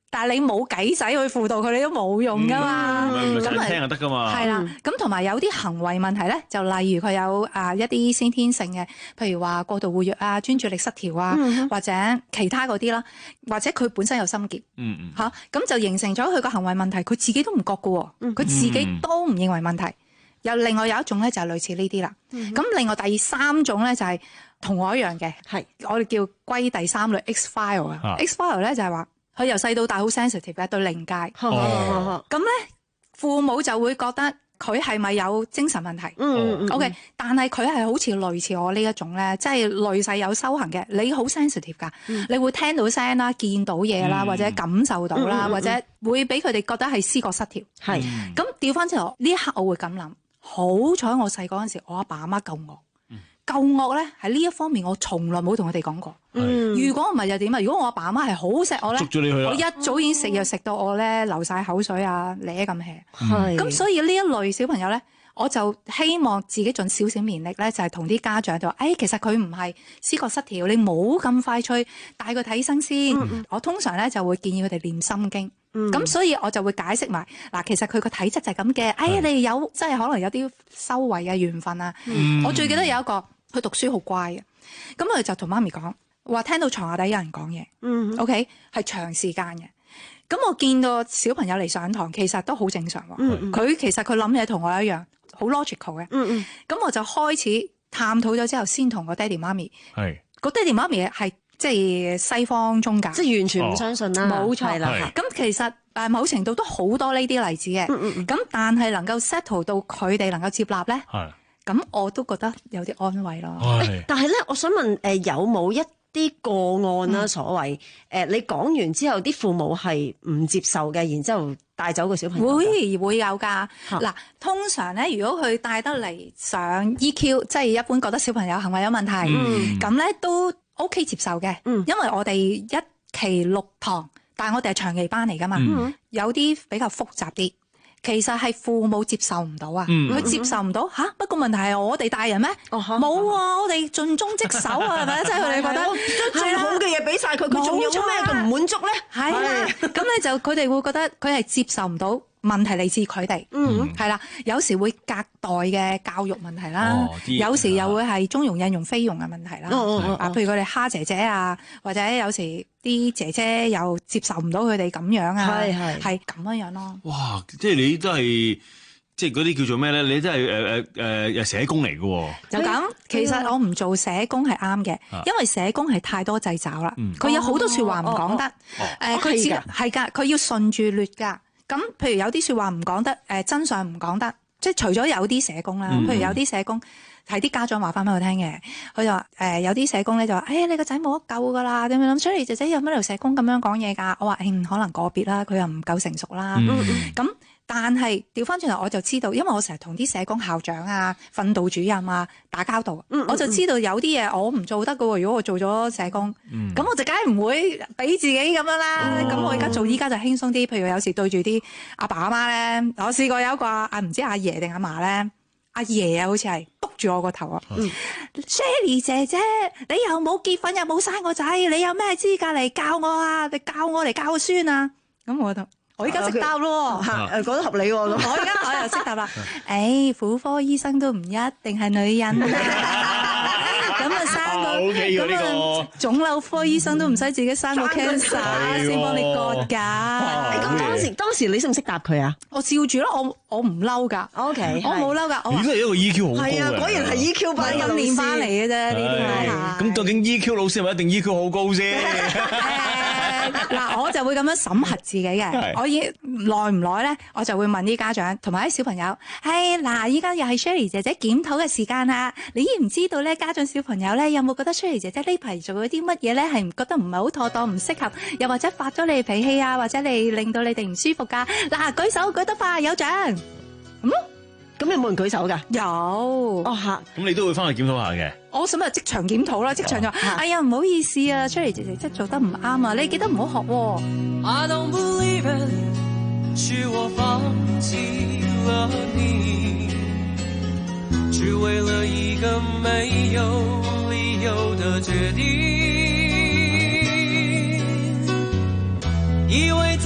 但係你冇計仔去輔導佢，你都冇用噶嘛。 咁咪聽就得噶嘛。 係啦，咁同埋有啲行為問題咧，就例如佢有啊一啲先天性嘅，譬如話過度活躍啊、專注力失調啊，嗯、或者其他嗰啲啦，或者佢本身有心結，嗯嗯，嚇咁就形成咗佢個行為問題，佢自己都唔覺嘅喎，佢、嗯、自己都唔認為問題。又另外有一種咧就係類似呢啲啦。咁、嗯、另外第三種咧就係同我一樣嘅，係我哋叫歸第三類 X file 啊。X file 咧就係話佢由細到大好 sensitive 嘅對靈界。咁咧、哦、父母就會覺得佢係咪有精神問題？嗯嗯 OK，但係佢係好似類似我呢一種咧，即係類似有修行嘅。你好 sensitive 㗎，嗯、你會聽到聲啦、見到嘢啦，嗯、或者感受到啦，嗯嗯嗯、或者會俾佢哋覺得係思覺失調。係咁調翻轉頭呢一刻，我會咁諗。好彩我細個嗰陣時，我阿爸阿媽夠惡，夠惡咧喺呢一方面，我從來冇同佢哋講過。嗯、如果唔係又點啊？如果我阿爸阿媽係好錫我咧，捉咗你去啦，我一早已經食藥食到我咧流晒口水啊，舐咁 hea。咁所以呢一類小朋友咧，我就希望自己盡少少綿力咧，就係同啲家長就話：，誒、哎，其實佢唔係思覺失調，你冇咁快脆帶佢睇醫生先。嗯、我通常咧就會建議佢哋念心經。咁、嗯、所以我就會解釋埋嗱，其實佢個體質就係咁嘅。哎呀，你有即係可能有啲修為嘅緣分啊。嗯、我最記得有一個佢讀書好乖嘅，咁佢就同媽咪講話，聽到床下底有人講嘢。嗯，OK 係長時間嘅。咁我見到小朋友嚟上堂，其實都好正常喎。佢、嗯、其實佢諗嘢同我一樣，好 logical 嘅。嗯嗯。咁我就開始探討咗之後，先同個爹哋媽咪。係。個爹哋媽咪係。即係西方宗教，即係完全唔相信啦。冇錯啦。咁其實誒某程度都好多呢啲例子嘅。咁、嗯嗯、但係能夠 settle 到佢哋能夠接納咧，咁我都覺得有啲安慰咯。但係咧，我想問誒，有冇一啲個案啦？所謂誒，你講完之後，啲父母係唔接受嘅，然之後帶走個小朋友。會會有㗎。嗱，通常咧，如果佢帶得嚟上 E Q， 即係一般覺得小朋友行為有問題，咁咧、嗯、都。O、OK, K 接受嘅，嗯、因為我哋一期六堂，但係我哋係長期班嚟噶嘛，嗯、有啲比較複雜啲，其實係父母接受唔到啊，佢、嗯、接受唔到吓。不過問題係我哋大人咩？冇、哦、啊，我哋盡忠職守啊，係咪？即係佢哋覺得將最好嘅嘢俾晒佢，佢仲有咩咁唔滿足咧？係啦，咁咧就佢哋會覺得佢係接受唔到。問題嚟自佢哋，嗯，係啦，有時會隔代嘅教育問題啦，哦、有時又會係中庸、印傭、非傭嘅問題啦。哦哦、啊，譬如佢哋蝦姐姐啊，或者有時啲姐姐又接受唔到佢哋咁樣啊，係係係咁樣樣咯。哇！即係你都係即係嗰啲叫做咩咧？你真係誒誒誒社工嚟嘅喎。就咁，其實我唔做社工係啱嘅，啊、因為社工係太多掣肘啦。佢、嗯、有好多説話唔講得，誒、哦，佢只係㗎，佢要順住劣㗎。咁，譬如有啲説話唔講得，誒、呃、真相唔講得，即係除咗有啲社工啦，嗯、譬如有啲社工係啲家長話翻俾我聽嘅，佢就話誒、呃、有啲社工咧就話，哎呀你個仔冇得救噶啦，點樣諗？所以姐姐有乜理由社工咁樣講嘢㗎？我話誒、欸、可能個別啦，佢又唔夠成熟啦，咁、嗯。嗯但係調翻轉頭，我就知道，因為我成日同啲社工校長啊、訓導主任啊打交道，嗯嗯、我就知道有啲嘢我唔做得㗎喎。如果我做咗社工，咁、嗯、我就梗係唔會俾自己咁樣啦。咁、哦、我而家做依家就輕鬆啲。譬如有時對住啲阿爸阿媽咧，我試過有一個啊唔知阿爺定阿嫲咧，阿爺啊好似係督住我個頭啊。嗯、Sherry 姐姐，你又冇結婚又冇生個仔，你有咩資格嚟教我啊？你教我嚟教個孫啊？咁我就。我而家識答咯，嚇誒講得合理喎。我而家我又識答啦。誒，婦科醫生都唔一定係女人啊。咁啊，生個咁啊，腫瘤科醫生都唔使自己生個 cancer 先幫你割㗎。咁當時當時你識唔識答佢啊？我笑住咯，我我唔嬲㗎。O K，我冇嬲㗎。你都係一個 E Q 好高嘅。係啊，果然係 E Q 班咁練翻嚟嘅啫。呢啲係。咁究竟 E Q 老師係咪一定 E Q 好高先？嗱，我就會咁樣審核自己嘅。我依耐唔耐咧，我就會問啲家長同埋啲小朋友：係嗱，依家又係 Sherry 姐姐檢討嘅時間啦。你知唔知道咧？家長小朋友咧有冇覺得 Sherry 姐姐呢排做咗啲乜嘢咧？係唔覺得唔係好妥當，唔適合，又或者發咗你脾氣啊，或者你令到你哋唔舒服㗎？嗱，舉手舉得快有獎。嗯。咁有冇人舉手㗎？有。哦嚇。咁你都會翻去檢討下嘅。我想咪即場檢討啦，即場就話：哎呀，唔好意思啊 ，Sherry 姐姐即係做得唔啱啊，你記得唔好學喎。I don't believe it， 是我放棄了你，只為了一個沒有理由的決定，以為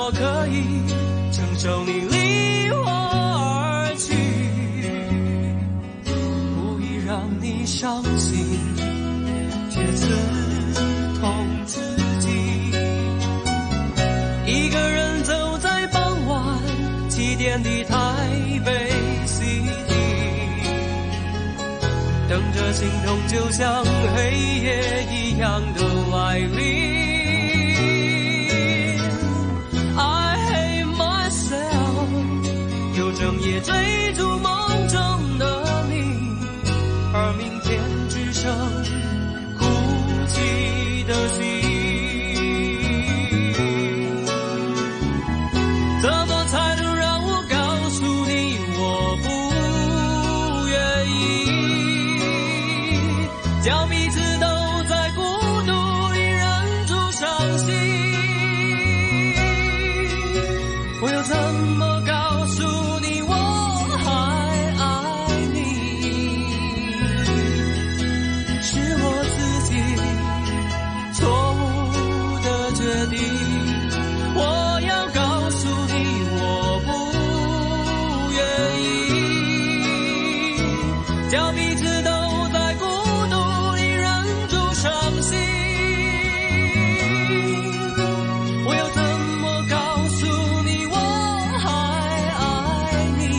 我可以承受你离我而去，不宜让你伤心，却刺痛自己。一个人走在傍晚七点的台北 City， 等着心痛就像黑夜一样的来临。I hate myself， 又整夜追逐梦中的你，而明天只剩哭泣的心。怎么才能让我告诉你我不愿意，叫彼此都在孤独里忍住伤心。我又怎么告诉你我还爱你，是我自己错误的决定。我要告诉你我不愿意，叫彼此都在孤独里忍住伤心。我要怎么告诉你我还爱你，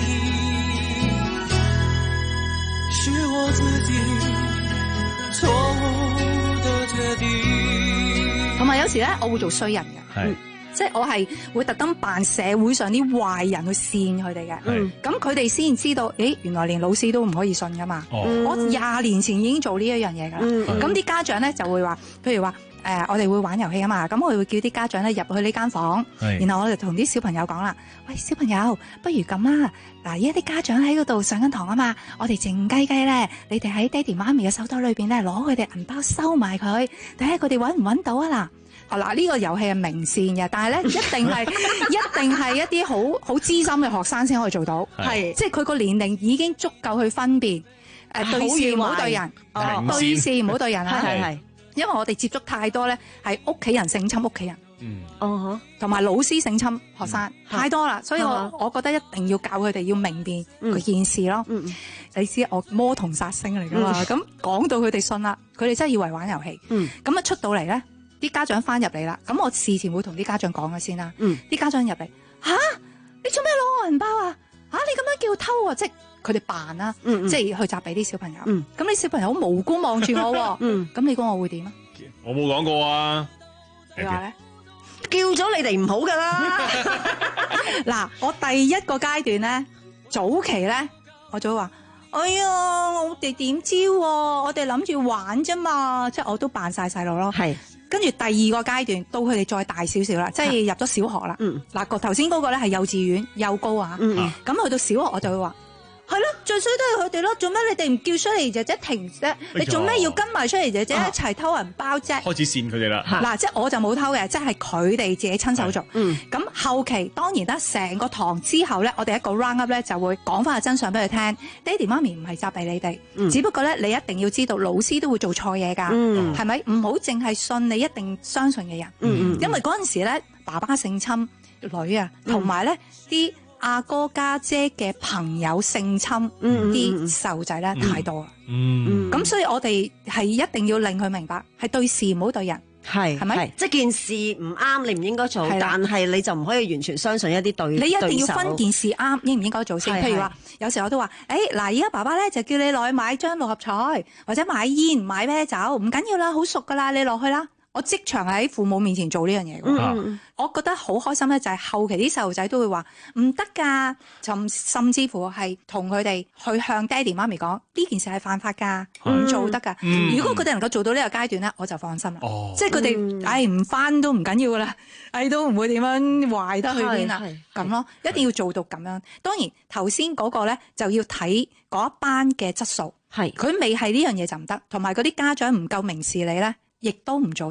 是我自己错誤的決定。 同埋有時咧，我會做衰人嘅。 係。 即係我係會特登扮社會上啲壞人去扇佢哋嘅，咁佢哋先知道，誒原來連老師都唔可以信噶嘛。 哦、 我廿年前已經做呢一樣嘢㗎啦。咁啲、嗯、家長咧就會話，譬如話誒、呃，我哋會玩遊戲啊嘛，咁我會叫啲家長咧入去呢間房，然後我哋同啲小朋友講啦，喂小朋友，不如咁啦，嗱而家啲家長喺嗰度上緊堂啊嘛，我哋靜雞雞咧，你哋喺爹哋媽咪嘅手袋裏邊咧攞佢哋銀包收埋佢，睇下佢哋揾唔揾到啊嗱。嗱呢個遊戲係明線嘅，但係咧一定係一定係一啲好好資深嘅學生先可以做到，係即係佢個年齡已經足夠去分辨誒對事唔好對人，對事唔好對人啊，係係，因為我哋接觸太多咧係屋企人性侵屋企人，嗯，哦，同埋老師性侵學生太多啦，所以我我覺得一定要教佢哋要明辨嗰件事咯。你知我魔童殺星嚟㗎嘛，咁講到佢哋信啦，佢哋真係以為玩遊戲，咁啊出到嚟咧。啲家長翻入嚟啦，咁我事前會同啲家長講嘅先啦。啲、嗯、家長入嚟，吓你做咩攞我銀包啊？吓你咁樣叫偷啊？即係佢哋扮啦，嗯嗯即係去責備啲小朋友。咁啲、嗯、小朋友好無辜望住我，咁、嗯、你估我會點啊？ 我冇講過啊！ 你話咧？ 叫咗你哋唔好噶啦！ 嗱，我第一個階段咧，早期咧，我就會話。哎呀，我哋點知、啊？我哋諗住玩啫嘛，即係我都扮晒細路咯。係，跟住第二個階段到佢哋再大少少啦，即係入咗小學啦。嗯，嗱個頭先嗰個咧係幼稚園幼高啊。嗯嗯，咁去到小學我就會話。係咯，最衰都係佢哋咯。做咩你哋唔叫出嚟姐姐停啫？你做咩要跟埋出嚟姐姐一齊偷銀包啫？ 開始扇佢哋啦。 嗱，即係我就冇偷嘅，即係佢哋自己親手做。嗯。咁後期當然啦，成個堂之後咧，我哋一個 round up 咧就會講翻個真相俾佢聽。爹哋媽咪唔係責備你哋，嗯、只不過咧你一定要知道老師都會做錯嘢㗎，係咪、嗯？唔好淨係信你一定相信嘅人。嗯嗯。因為嗰陣時咧，爸爸性侵女啊，同埋咧啲。阿哥家姐嘅朋友性侵啲細路仔咧太多啦，咁、嗯嗯、所以我哋係一定要令佢明白，係對事唔好對人，係係咪？ 即係件事唔啱，你唔應該做，的但係你就唔可以完全相信一啲對你一定要分件事啱應唔應該做先。譬如話，有時候我都話，誒嗱，而家爸爸咧就叫你落去買張六合彩，或者買煙買啤酒，唔緊要啦，好熟噶啦，你落去啦。我即場喺父母面前做呢樣嘢，嗯、我覺得好開心咧，就係後期啲細路仔都會話唔得㗎，甚甚至乎係同佢哋去向爹哋媽咪講呢件事係犯法㗎，唔、嗯、做得㗎。嗯、如果佢哋能夠做到呢個階段咧，我就放心啦。哦、即係佢哋唉唔返都唔緊要㗎啦，唉都唔會點樣壞得去邊啦。咁咯，一定要做到咁樣。當然頭先嗰個咧就要睇嗰一班嘅質素，係佢未係呢樣嘢就唔得，同埋嗰啲家長唔夠明事理咧。亦都唔做得，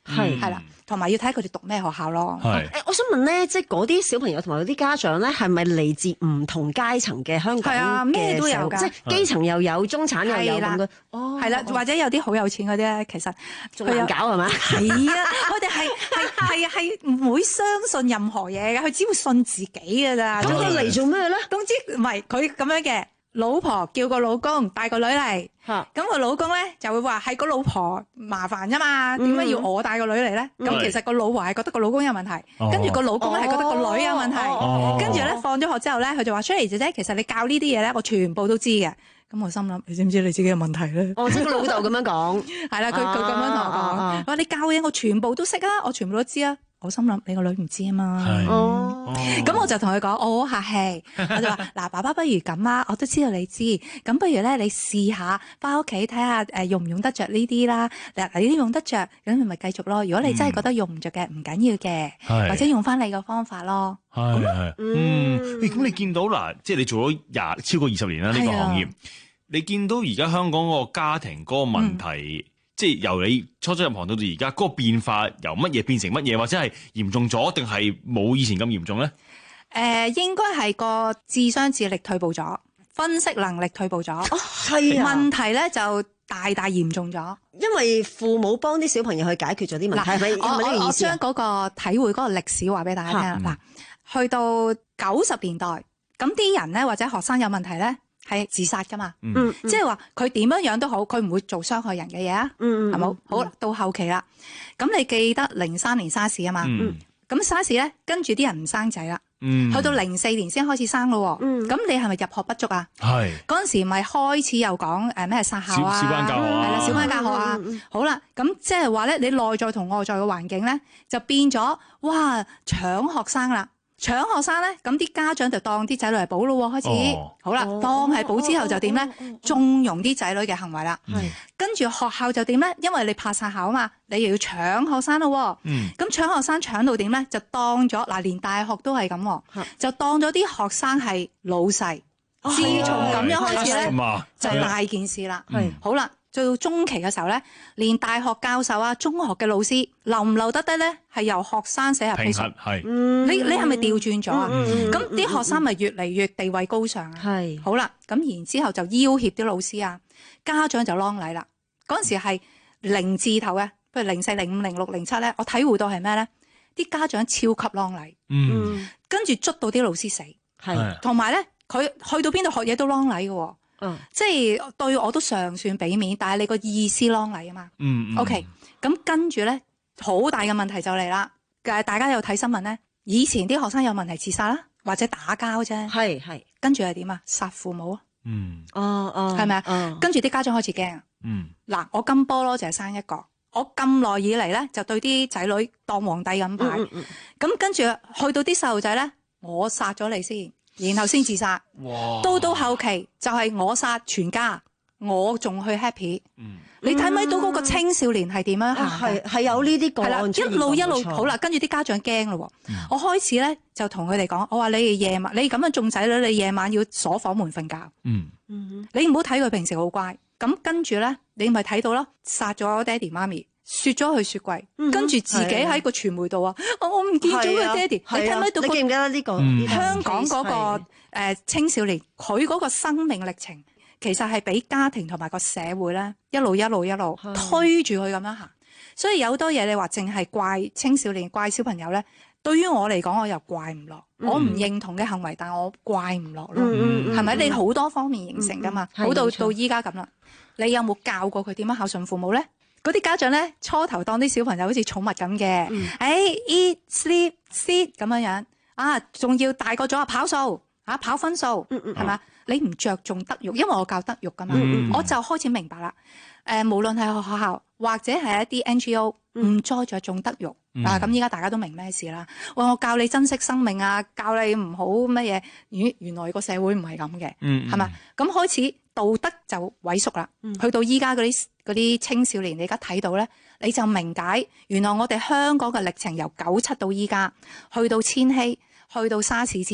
係係啦，同埋要睇佢哋讀咩學校咯。 係誒，我想問咧，即係嗰啲小朋友同埋嗰啲家長咧，係咪嚟自唔同階層嘅香港係啊， 嘅咩都有㗎， 社會即係基層又有，中產又有咁嘅。哦， 係啦，或者有啲好有錢嗰啲咧，其實仲難搞係嘛？ 係啊，佢哋係係係係唔會相信任何嘢嘅，佢只會信自己㗎咋。 咁佢嚟做咩咧？ 總之唔係佢咁樣嘅。老婆叫個老公帶個女嚟，咁個老公咧就會話係個老婆麻煩啫嘛，點解要我帶個女嚟咧？咁其實個老婆係覺得個老公有問題，跟住個老公咧係覺得個女有問題，跟住咧放咗學之後咧，佢就話出嚟姐姐，其實你教呢啲嘢咧，我全部都知嘅。咁我心諗，你知唔知你自己嘅問題咧？ 哦，即係個老豆咁樣講， 係啦，佢佢咁樣同我講，話你教嘢我全部都識啊，我全部都知啊。我心諗你個女唔知啊嘛，哦，咁我就同佢講，我好客氣，我就話嗱，爸爸不如咁啊，我都知道你知，咁不如咧你試下翻屋企睇下誒用唔用得着呢啲啦，嗱你都用得着，咁你咪繼續咯。如果你真係覺得用唔着嘅，唔緊要嘅，或者用翻你個方法咯。 係係，嗯，咁你見到嗱，即係你做咗廿超過二十年啦呢個行業，你見到而家香港嗰個家庭嗰個問題。即係由你初初入行到到而家，嗰個變化由乜嘢變成乜嘢，或者係嚴重咗，定係冇以前咁嚴重咧？誒、 呃，應該係個智商智力退步咗，分析能力退步咗。哦， 係啊。 問題咧就大大嚴重咗， 因為父母幫啲小朋友去解決咗啲問題。係咪？ 我我我將嗰個體會嗰個歷史話俾大家聽啦。嗱，去到九十年代，咁啲人咧或者學生有問題咧。係自殺噶嘛，嗯、即係話佢點樣樣都好，佢唔會做傷害人嘅嘢啊，係冇、嗯？好，到後期啦，咁你記得零三年沙士啊嘛，咁沙士咧跟住啲人唔生仔啦，嗯、去到零四年先開始生咯，咁、嗯、你係咪入學不足啊？係嗰陣時咪開始又講誒咩殺校啊， 小班教學啊， 係啦，小班教學啊，嗯、好啦，咁即係話咧，你內在同外在嘅環境咧就變咗，哇，搶學生啦！搶學生咧，咁啲家長就當啲仔女嚟補咯，開始、哦、好啦，當係補之後就點咧？縱容啲仔女嘅行為啦。係、嗯，跟住學校就點咧？因為你怕殺校啊嘛，你又要搶學生咯。嗯，咁搶學生搶到點咧？就當咗嗱，連大學都係咁，嗯、就當咗啲學生係老細。哦、自從咁樣開始咧，哦、就大件事啦。係、嗯，好啦。到中期嘅時候咧，連大學教授啊、中學嘅老師留唔留得得咧，係由學生寫入批述。係，你你係咪調轉咗啊？咁啲、嗯、學生咪越嚟越地位高尚啊？係。好啦，咁然之後就要挾啲老師啊，家長就啷禮啦。嗰陣時係零字頭嘅，譬如零四、零五、零六、零七咧，我體會到係咩咧？啲家長超級啷禮，嗯，跟住捉到啲老師死，係，同埋咧佢去到邊度學嘢都啷禮嘅。嗯，即係對我都尚算俾面，但係你個意思啷禮啊嘛。嗯，嗯 OK，咁跟住咧，好大嘅問題就嚟啦。誒，大家有睇新聞咧？以前啲學生有問題自殺啦，或者打交啫。係係，跟住係點啊？殺父母啊。嗯，哦哦，係咪啊？嗯，跟住啲家長開始驚啊。嗯，嗱，我金波咯就係生一個，我咁耐以嚟咧就對啲仔女當皇帝咁擺。嗯嗯嗯。咁跟住去到啲細路仔咧，我殺咗你先。然後先自殺，哇到到後期就係我殺全家，我仲去 happy。嗯、你睇唔睇到嗰個青少年係點樣行？係係、哦、有呢啲個案出現，一路一路好啦，跟住啲家長驚咯。嗯、我開始咧就同佢哋講，我話你哋夜晚你咁樣縱仔女，你夜晚要鎖房門瞓覺。嗯，你唔好睇佢平時好乖，咁跟住咧你咪睇到咯，殺咗爹哋媽咪。雪咗去雪櫃，跟住自己喺個傳媒度啊！我唔見咗佢爹哋，你睇唔睇到？你記唔記得呢個香港嗰個誒青少年，佢嗰個生命歷程，其實係俾家庭同埋個社會咧一路一路一路推住佢咁樣行。所以有好多嘢你話淨係怪青少年、怪小朋友咧，對於我嚟講，我又怪唔落。我唔認同嘅行為，但我怪唔落咯。係咪？你好多方面形成噶嘛？好到到依家咁啦，你有冇教過佢點樣孝順父母咧？嗰啲家長咧，初頭當啲小朋友好似寵物咁嘅，誒、嗯哎、eat sleep sit 咁樣樣啊，仲要大個咗啊跑數啊跑分數，係嘛、嗯嗯？你唔着重德育，因為我教德育噶嘛，嗯、我就開始明白啦。誒、呃，無論係學校或者係一啲 N G O，唔再着重德育、嗯、啊。咁依家大家都明咩事啦？喂，我教你珍惜生命啊，教你唔好乜嘢。原原來個社會唔係咁嘅，係嘛、嗯？咁開始道德就萎縮啦。嗯、去到依家嗰啲嗰啲青少年，你而家睇到咧，你就明解原來我哋香港嘅歷程由九七到依家，去到千禧，去到沙士之後，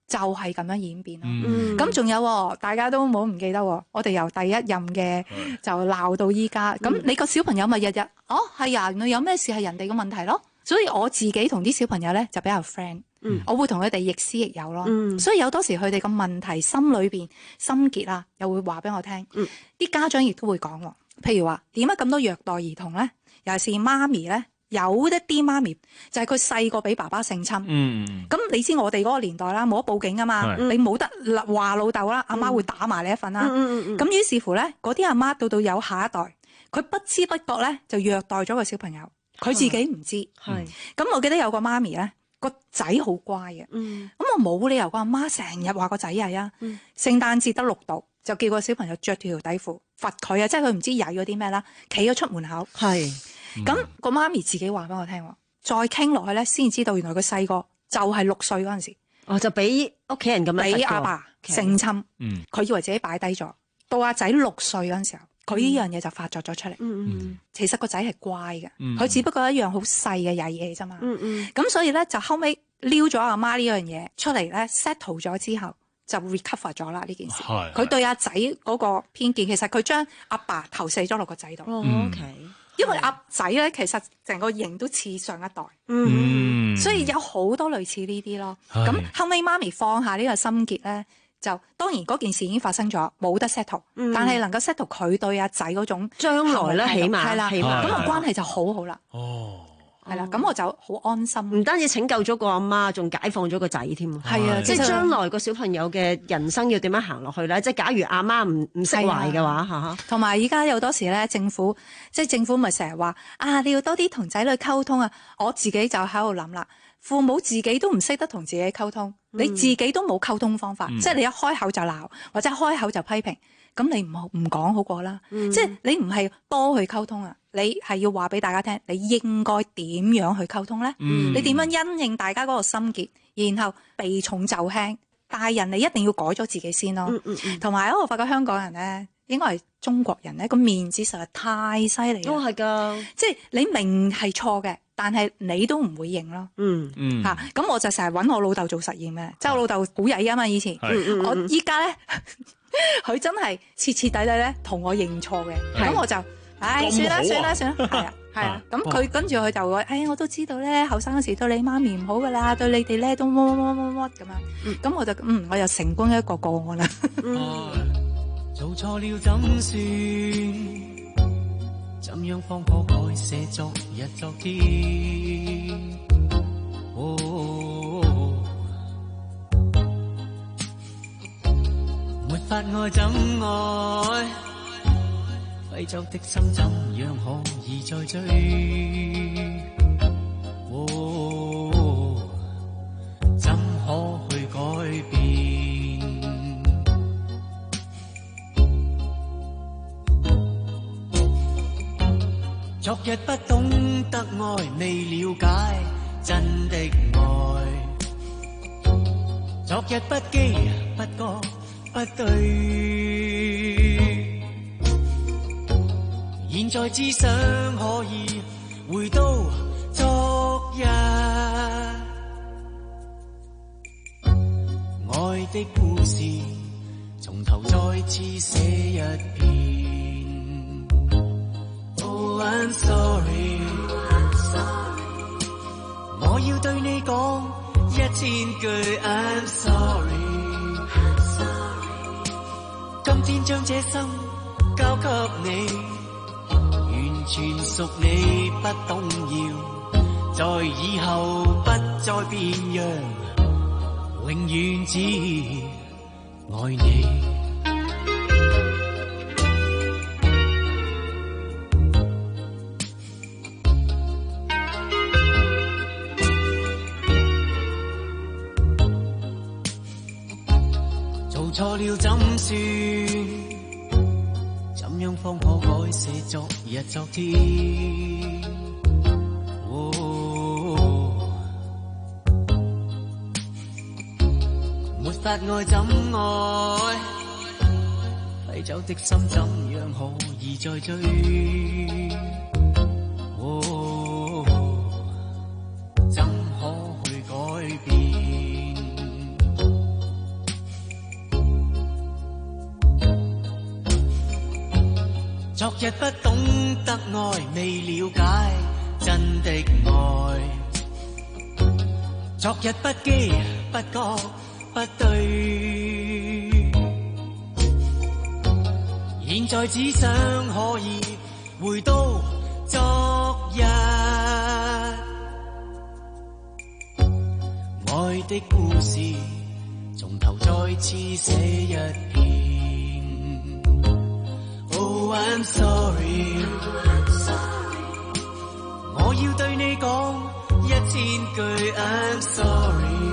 就係咁樣演變咯。 嗯咁仲有喎大家都冇唔記得喎，我哋由第一任嘅就鬧到依家。咁你個小朋友咪日日哦係啊，原來有咩事係人哋嘅問題咯。所以我自己同啲小朋友咧就比較 friend， 嗯我會同佢哋亦師亦友咯。 嗯所以有多時佢哋個問題心裏邊心結啊，又會話俾我聽。啲、 嗯、 家長亦都會講喎，譬如話點解咁多虐待兒童咧？尤其是媽咪咧，有一啲媽咪就係佢細個俾爸爸性侵。 嗯， 咁你知我哋嗰個年代啦，冇得報警啊嘛， 係你冇得話老豆啦，阿媽會打埋你一份啦。 嗯嗯嗯嗯咁於是乎咧，嗰啲阿媽到到有下一代，佢不知不覺咧就虐待咗個小朋友，佢自己唔知。 係咁我記得有個媽咪咧，個仔好乖嘅。 嗯咁我冇理由個阿媽成日話個仔曳啊。 嗯聖誕節得六度，就叫個小朋友着條底褲罰佢啊，即係佢唔知曳咗啲咩啦，企咗出門口。 係咁個媽咪自己話俾我聽喎，再傾落去咧，先知道原來佢細個就係六歲嗰陣時， 哦就俾屋企人咁樣俾阿爸性侵， 嗯， 佢以為自己擺低咗，到阿仔六歲嗰陣時候，佢呢樣嘢就發作咗出嚟。 嗯嗯其實個仔係乖嘅， 嗯佢只不過一樣好細嘅曳嘢啫嘛。 嗯嗯咁所以咧就後尾撩咗阿媽呢樣嘢出嚟咧 settle 咗之後，就 recover 咗啦呢件事。 係佢對阿仔嗰個偏見，其實佢將阿爸投射咗落個仔度。 哦嗯 OK 因為阿仔咧其實成個型都似上一代。 嗯所以有好多類似呢啲咯。 係咁後尾媽咪放下呢個心結咧，就當然嗰件事已經發生咗，冇得 settle，、 嗯但係能夠 settle 佢對阿仔嗰種將來咧行為起碼係啦， 起碼咁個關係就好好啦。 哦， 係啦，咁我就好安心。 唔單止拯救咗個阿媽，仲解放咗個仔添。 係啊， 即係將來個小朋友嘅人生要點樣行落去咧？即係假如阿媽唔唔釋懷嘅話，嚇同埋而家有多時咧，政府即係政府咪成日話啊，你要多啲同仔女溝通啊。我自己就喺度諗啦，父母自己都唔識得同自己溝通，你自己都冇溝通方法， 嗯即係你一開口就鬧，或者開口就批評，咁你唔好唔講好過啦。 嗯即係你唔係多去溝通啊，你係要話俾大家聽，你應該點樣去溝通咧？ 嗯你點樣因應大家嗰個心結，然後避重就輕。大人你一定要改咗自己先咯。 嗯嗯嗯同埋我發覺香港人咧，應該係中國人咧，個面子實在太犀利啦。 都係㗎， 即係你明係錯嘅，但係你都唔會認咯。 嗯嗯嚇咁、我就成日揾我老豆做實驗嘅，即係我老豆好曳啊嘛，以前。 係嗯嗯我依家咧，佢真係徹徹底底咧同我認錯嘅， 係咁我就唉咁好啊算啦算啦算啦，係啊係啊，咁佢跟住佢就會，唉我都知道咧，後生嗰時對你媽咪唔好噶啦，對你哋咧都乜乜乜乜乜咁樣，咁我就嗯我又成功一個個案啦。 做錯了怎算？怎樣方可改寫昨日昨天？哦，沒法愛怎愛？揮走的心怎樣可以再追？哦，怎可去改變？昨日不懂得愛，未了解真的愛。昨日不羈不覺不對，現在只想可以回到昨日。愛的故事從頭再次寫一遍。Oh, I'm sorry, I'm sorry. 我要對你講一千句 I'm sorry, I'm sorry. 今天將這心交給你，完全屬你，不動搖，在以後不再變樣，永遠只愛你。錯了怎算？怎樣方可改寫昨日昨天？哦，沒法愛怎愛？揮走的心怎樣可以再追？哦，怎可去改變？ 日不懂得愛，未了解真的愛。昨日不羈不覺不對，現在只想可以回到昨日。愛的故事從頭再次寫一遍。Oh I'm sorry， 我要對你講一千句 I'm sorry。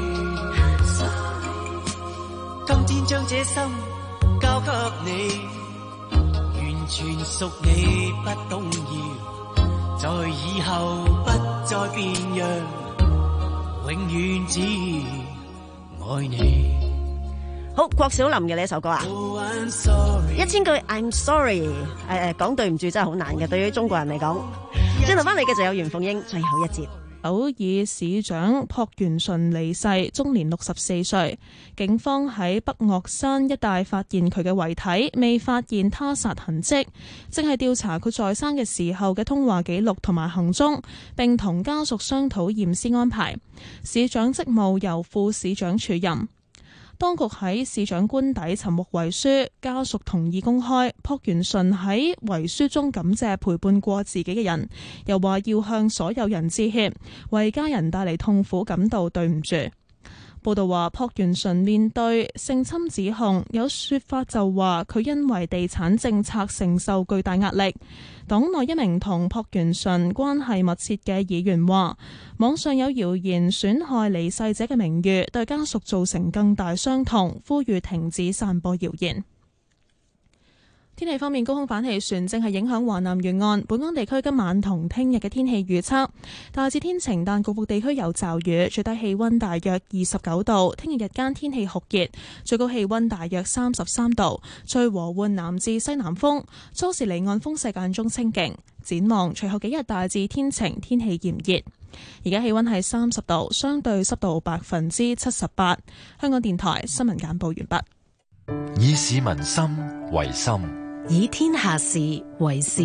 今天將這心交給你，完全屬你，不動搖，在以後不再變樣，永遠只愛你。 好，郭小霖嘅呢首歌啊， Oh, I'm sorry， 一千句 I'm sorry， 誒、呃、誒，講對唔住真係好難嘅，對於中國人嚟講。轉頭翻嚟嘅就有袁鳳英最後一節。 首爾市長朴元淳離世，終年六十四歲。警方喺北岳山一帶發現佢嘅遺體，未發現他殺痕跡，正係調查佢在生嘅時候嘅通話記錄同埋行蹤，並同家屬商討驗屍安排。市長職務由副市長署任。當局喺市長官邸尋獲遺書，家屬同意公開。朴元淳喺遺書中感謝陪伴過自己嘅人，又話要向所有人致歉，為家人帶嚟痛苦感到對唔住。報道話，朴元淳面對性侵指控，有說法就話佢因為地產政策承受巨大壓力。黨內一名同朴元淳關係密切嘅議員話，網上有謠言損害離世者嘅名譽，對家屬造成更大傷痛，呼籲停止散播謠言。天氣方面，高空反氣旋正係影響華南沿岸，本港地區今晚同聽日嘅天氣預測大致天晴，但局部地區有驟雨，最低氣溫大約二十九度。聽日日間天氣酷熱，最高氣溫大約三十三度，吹和緩南至西南風，初時離岸風勢間中清勁。展望隨後幾日大致天晴，天氣炎熱。而家氣溫係三十度，相對濕度百分之七十八。香港電台新聞簡報完畢。 以市民心為心， 以天下事為事。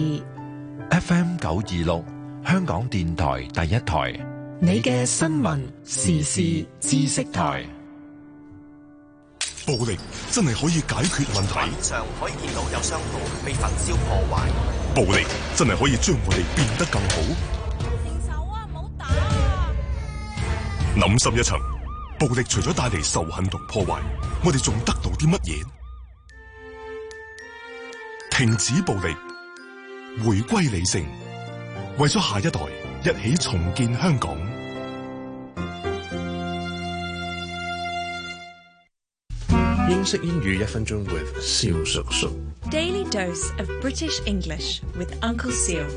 F M 九二六，香港電台第一台， 你嘅新聞時事知識台。 暴力真係可以解決問題。 畫面上可以見到有商鋪被焚燒破壞。 暴力真係可以將我哋變得更好。 停手啊！唔好打啊！ 諗深一層，暴力除咗帶嚟仇恨同破壞，我哋仲得到啲乜嘢？停止暴力，回歸理性，為咗下一代，一起重建香港。 英式英語一分鐘 with 蕭叔叔。 Daily dose of British English with Uncle Seal。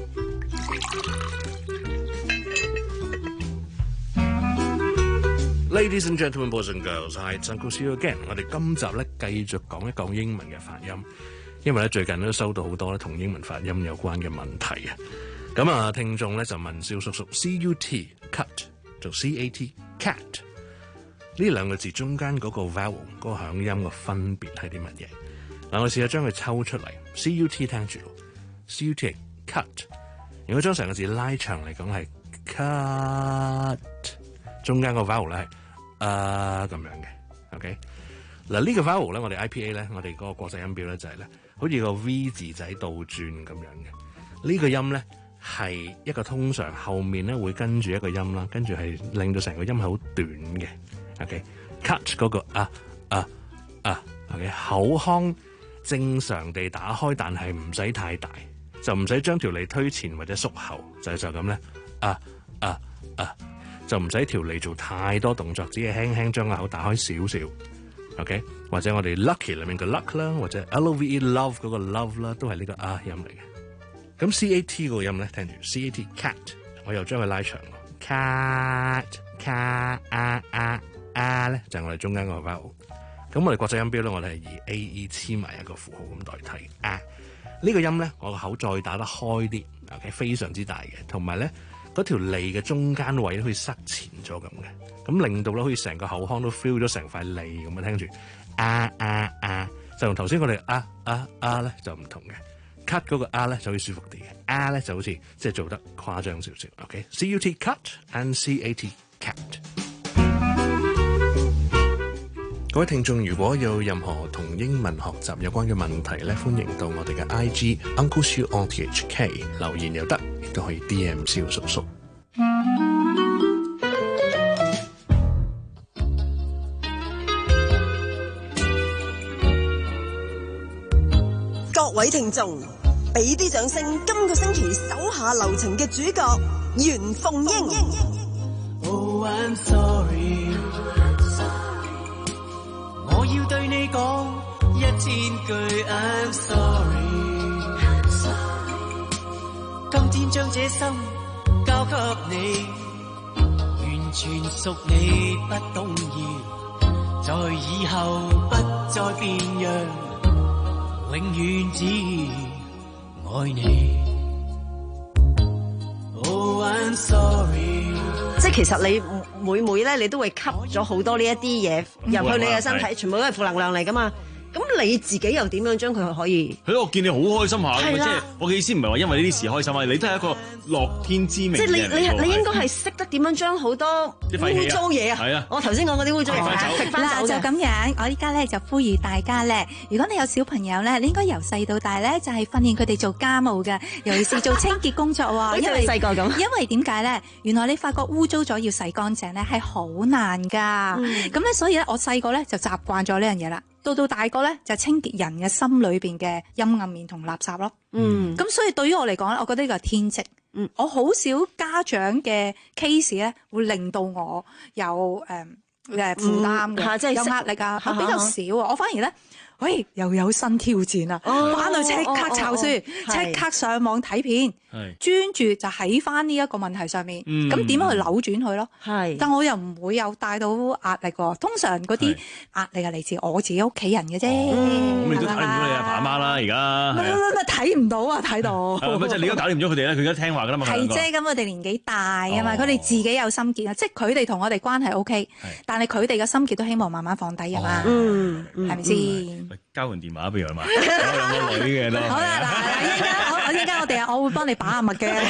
Ladies and gentlemen, boys and girls, hi, it's Uncle Seal again。我哋今集咧繼續講一講英文嘅發音，因為咧最近都收到好多咧同英文發音有關嘅問題啊。咁啊，聽眾咧就問蕭叔叔 ，C U T cut 做 C A T cat 呢兩個字中間嗰個 vowel 嗰個響音嘅分別係啲乜嘢？嗱，我試下將佢抽出嚟 ，C U T 聽住 ，C U T cut。如果將成個字拉長嚟講係 cut， 中間個 vowel 咧係啊咁樣嘅 ，OK。嗱呢個 vowel 咧，我哋 I P A 咧，我哋嗰個國際音標咧就係咧，好似個 V 字仔倒轉咁樣嘅。呢個音咧係一個通常後面咧會跟住一個音啦，跟住係令到成個音係好短嘅。OK，cut 嗰個啊啊啊 ，OK 口腔正常地打開，但係唔使太大，就唔使將條脷推前或者縮後，就就咁咧啊啊啊，就唔使條脷做太多動作，只係輕輕將個口打開少少。OK， 或者我哋 lucky 裏面嘅 luck 啦，或者 L O V E love 嗰個 love 啦，都係呢個啊音嚟嘅。咁 C A T 嗰個音咧，聽住 C A T cat， 我又將佢拉長 cat cat 啊啊啊咧，就係我哋中間嗰個 vowel。咁我哋國際音標咧，我哋係以 A E 黐埋一個符號咁代替啊。呢個音咧，我個口再打得開啲 ，OK， 非常之大嘅，同埋咧嗰條脷嘅中間位咧，可以塞前咗咁嘅，咁令到咧好似成個口腔都 feel 咗成塊脷咁啊！聽住啊啊啊，就同頭先我哋啊啊啊咧就唔同嘅。 cut 嗰個 R 咧就會舒服啲嘅 ，R 咧就好似即係做得誇張少少。OK，C U T cut and C A T cat。各位聽眾，如果有任何同英文學習有關嘅問題咧，歡迎到我哋嘅 I G Uncle Siu on T H K 留言又得，亦都可以 D M 蕭叔叔。 各位聽眾，俾啲掌聲！今個星期手下留情嘅主角袁鳳英。 Oh, I'm sorry， 我要對你講一千句 I'm sorry， 今天將這心交給你，完全屬你不動搖，在以後不再變樣，永遠只愛你。Oh, I'm sorry。 即係其實你每每咧，你都會吸咗好多呢一啲嘢入去你嘅身體，全部都係負能量嚟噶嘛。咁你自己又點樣將佢可以？ 係咯，我見你好開心下， 係啦即係我嘅意思唔係話因為呢啲事開心啊，你都係一個樂天知命嘅即係你人嚟喎你你應該係識得點樣將好多啲廢氣啊污糟嘢係啊我頭先講嗰啲污糟嘢食翻嗱就走嘅。 咁樣，我依家咧就呼籲大家咧，如果你有小朋友咧，你應該由細到大咧就係訓練佢哋做家務嘅，尤其是做清潔工作喎。因為好似你細個咁因為點解咧？原來你發覺污糟咗要洗乾淨咧係好難㗎。咁咧、所以咧我細個咧就習慣咗呢樣嘢啦。到到大個咧就清潔人嘅心裏邊嘅陰暗面同垃圾咯。 嗯， 咁所以對於我嚟講咧，我覺得呢個係天職。嗯，我好少家長嘅 case 咧會令到我有誒誒負擔嘅， 嗯係即係有壓力啊，比較少啊。我反而咧，喂又有新挑戰啊！ 哦翻去即刻抄書， 哦哦哦即刻上網睇片。專注就喺翻呢一個問題上面， 嗯咁點樣去扭轉佢咯？ 係， 但我又唔會有帶到壓力喎。通常嗰啲壓力係嚟自我自己屋企人嘅啫。 咁你都睇唔到你阿爸阿媽啦，而家乜乜乜乜睇唔到啊！睇到。 咁即係你都搞掂咗佢哋咧，佢而家聽話噶啦嘛。 係啫，咁佢哋年紀大啊嘛，佢哋自己有心結啊，即係佢哋同我哋關係 O K，但係佢哋嘅心結都希望慢慢放低啊嘛。嗯，係咪先？ 交換電話不如係嘛？我兩個女嘅都。 好啦，嗱，一陣間我我一陣間我哋啊，我會幫你把下脈嘅。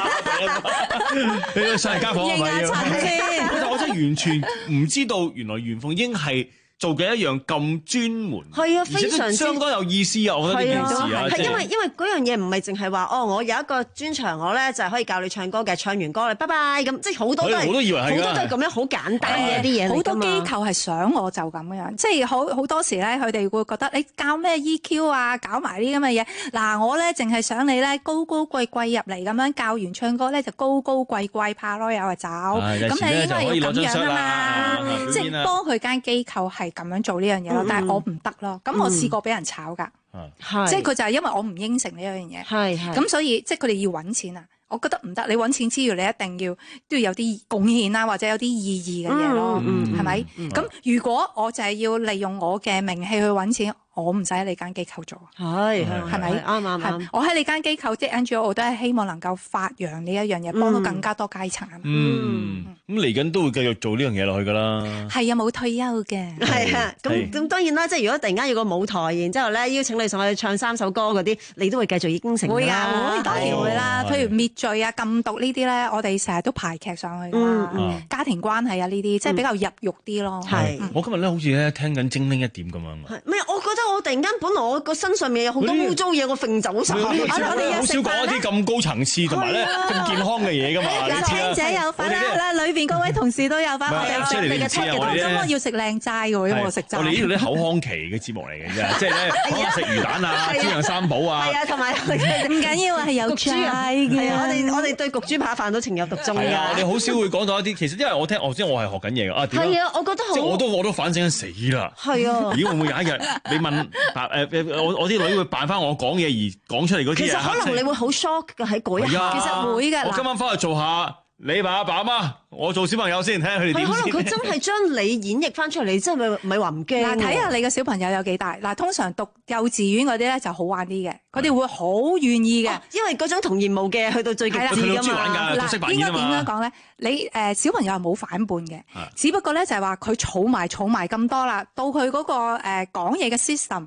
你上嚟家訪係咪要？我我真係完全唔知道，原來袁鳳英係做嘅一樣咁專門， 係啊， 而且非常之都相當有意思啊！我覺得呢件事啊， 係即係因為因為嗰樣嘢唔係淨係話哦，我有一個專長，我咧就係可以教你唱歌嘅，唱完歌咧，拜拜咁，即係好多都係我都以為係㗎好多都係咁樣好簡單嘅一啲嘢嚟好多㗎嘛機構係想我就咁樣，即係好好多時咧，佢哋會覺得你教咩 E Q 啊，搞埋啲咁嘅嘢。嗱，我咧淨係想你咧高高貴貴入嚟咁樣教完唱歌咧就高高貴貴怕咯，有就走。咁你應該要咁樣啊嘛，即係幫佢間機構係咁樣做呢樣嘢咯。但係我唔得咯，咁我試過俾人炒㗎，即係佢就係因為我唔應承呢樣嘢， 係係咁所以即係佢哋要揾錢啊。我覺得唔得，你揾錢之餘，你一定要都要有啲貢獻啦，或者有啲意義嘅嘢咯，係咪？咁如果我就係要利用我嘅名氣去揾錢，我唔使喺你間機構做， 係係咪？ 啱啱啱。 我喺你間機構即係 N G O，我都係希望能夠發揚呢一樣嘢，幫到更加多階層啊嘛。 嗯，咁嚟緊都會繼續做呢樣嘢落去㗎啦。 係啊，冇退休嘅。 係啊，咁咁當然啦，即係如果突然間有個舞台，然之後咧邀請你上去唱三首歌嗰啲，你都會繼續應承㗎啦。 會啊，會當然會啦。譬如滅罪啊、禁毒呢啲咧，我哋成日都排劇上去㗎嘛。家庭關係啊呢啲，即係比較入肉啲咯。 係。 我今日咧好似咧聽緊精靈一點咁樣。 係咩？我覺得我突然間本來我個身上面有好多污糟嘢，我揈走晒。我哋好少講一啲咁高層次同埋咧咁健康嘅嘢㗎嘛。 嗱，聽者有份啦，裏邊各位同事都有份。我哋食嘅七嘅當中，我要食靚齋喎，因為我食齋。 我哋呢度啲口腔期嘅節目嚟嘅啫，即係咧講下食魚蛋啊、煎釀三寶啊。 係啊，同埋唔緊要啊，係有焗豬啊。係啊，我哋我哋對焗豬扒飯都情有獨鍾㗎。 我哋好少會講到一啲，其實因為我聽我即係我係學緊嘢㗎啊。 係啊，我覺得好。 即係我都我都反省緊死啦。 係啊。 咦？會唔會有一日你問誒誒我我啲女會扮翻我講嘢而講出嚟嗰啲嘢？ 其實可能你會好 shock 嘅喺嗰一下。 其實會㗎。 我今晚翻去做下。你爸阿爸阿媽，我做小朋友先，睇下佢哋點先。 可能佢真係將你演繹翻出嚟，你真係咪咪話唔驚？ 嗱，睇下你嘅小朋友有幾大。嗱，通常讀幼稚園嗰啲咧就好玩啲嘅，佢哋會好願意嘅， 因為嗰種童言無忌去到最極致㗎嘛。 嗱，應該點樣講咧？你誒小朋友係冇反叛嘅，只不過咧就係話佢儲埋儲埋咁多啦，到佢嗰個誒講嘢嘅 system。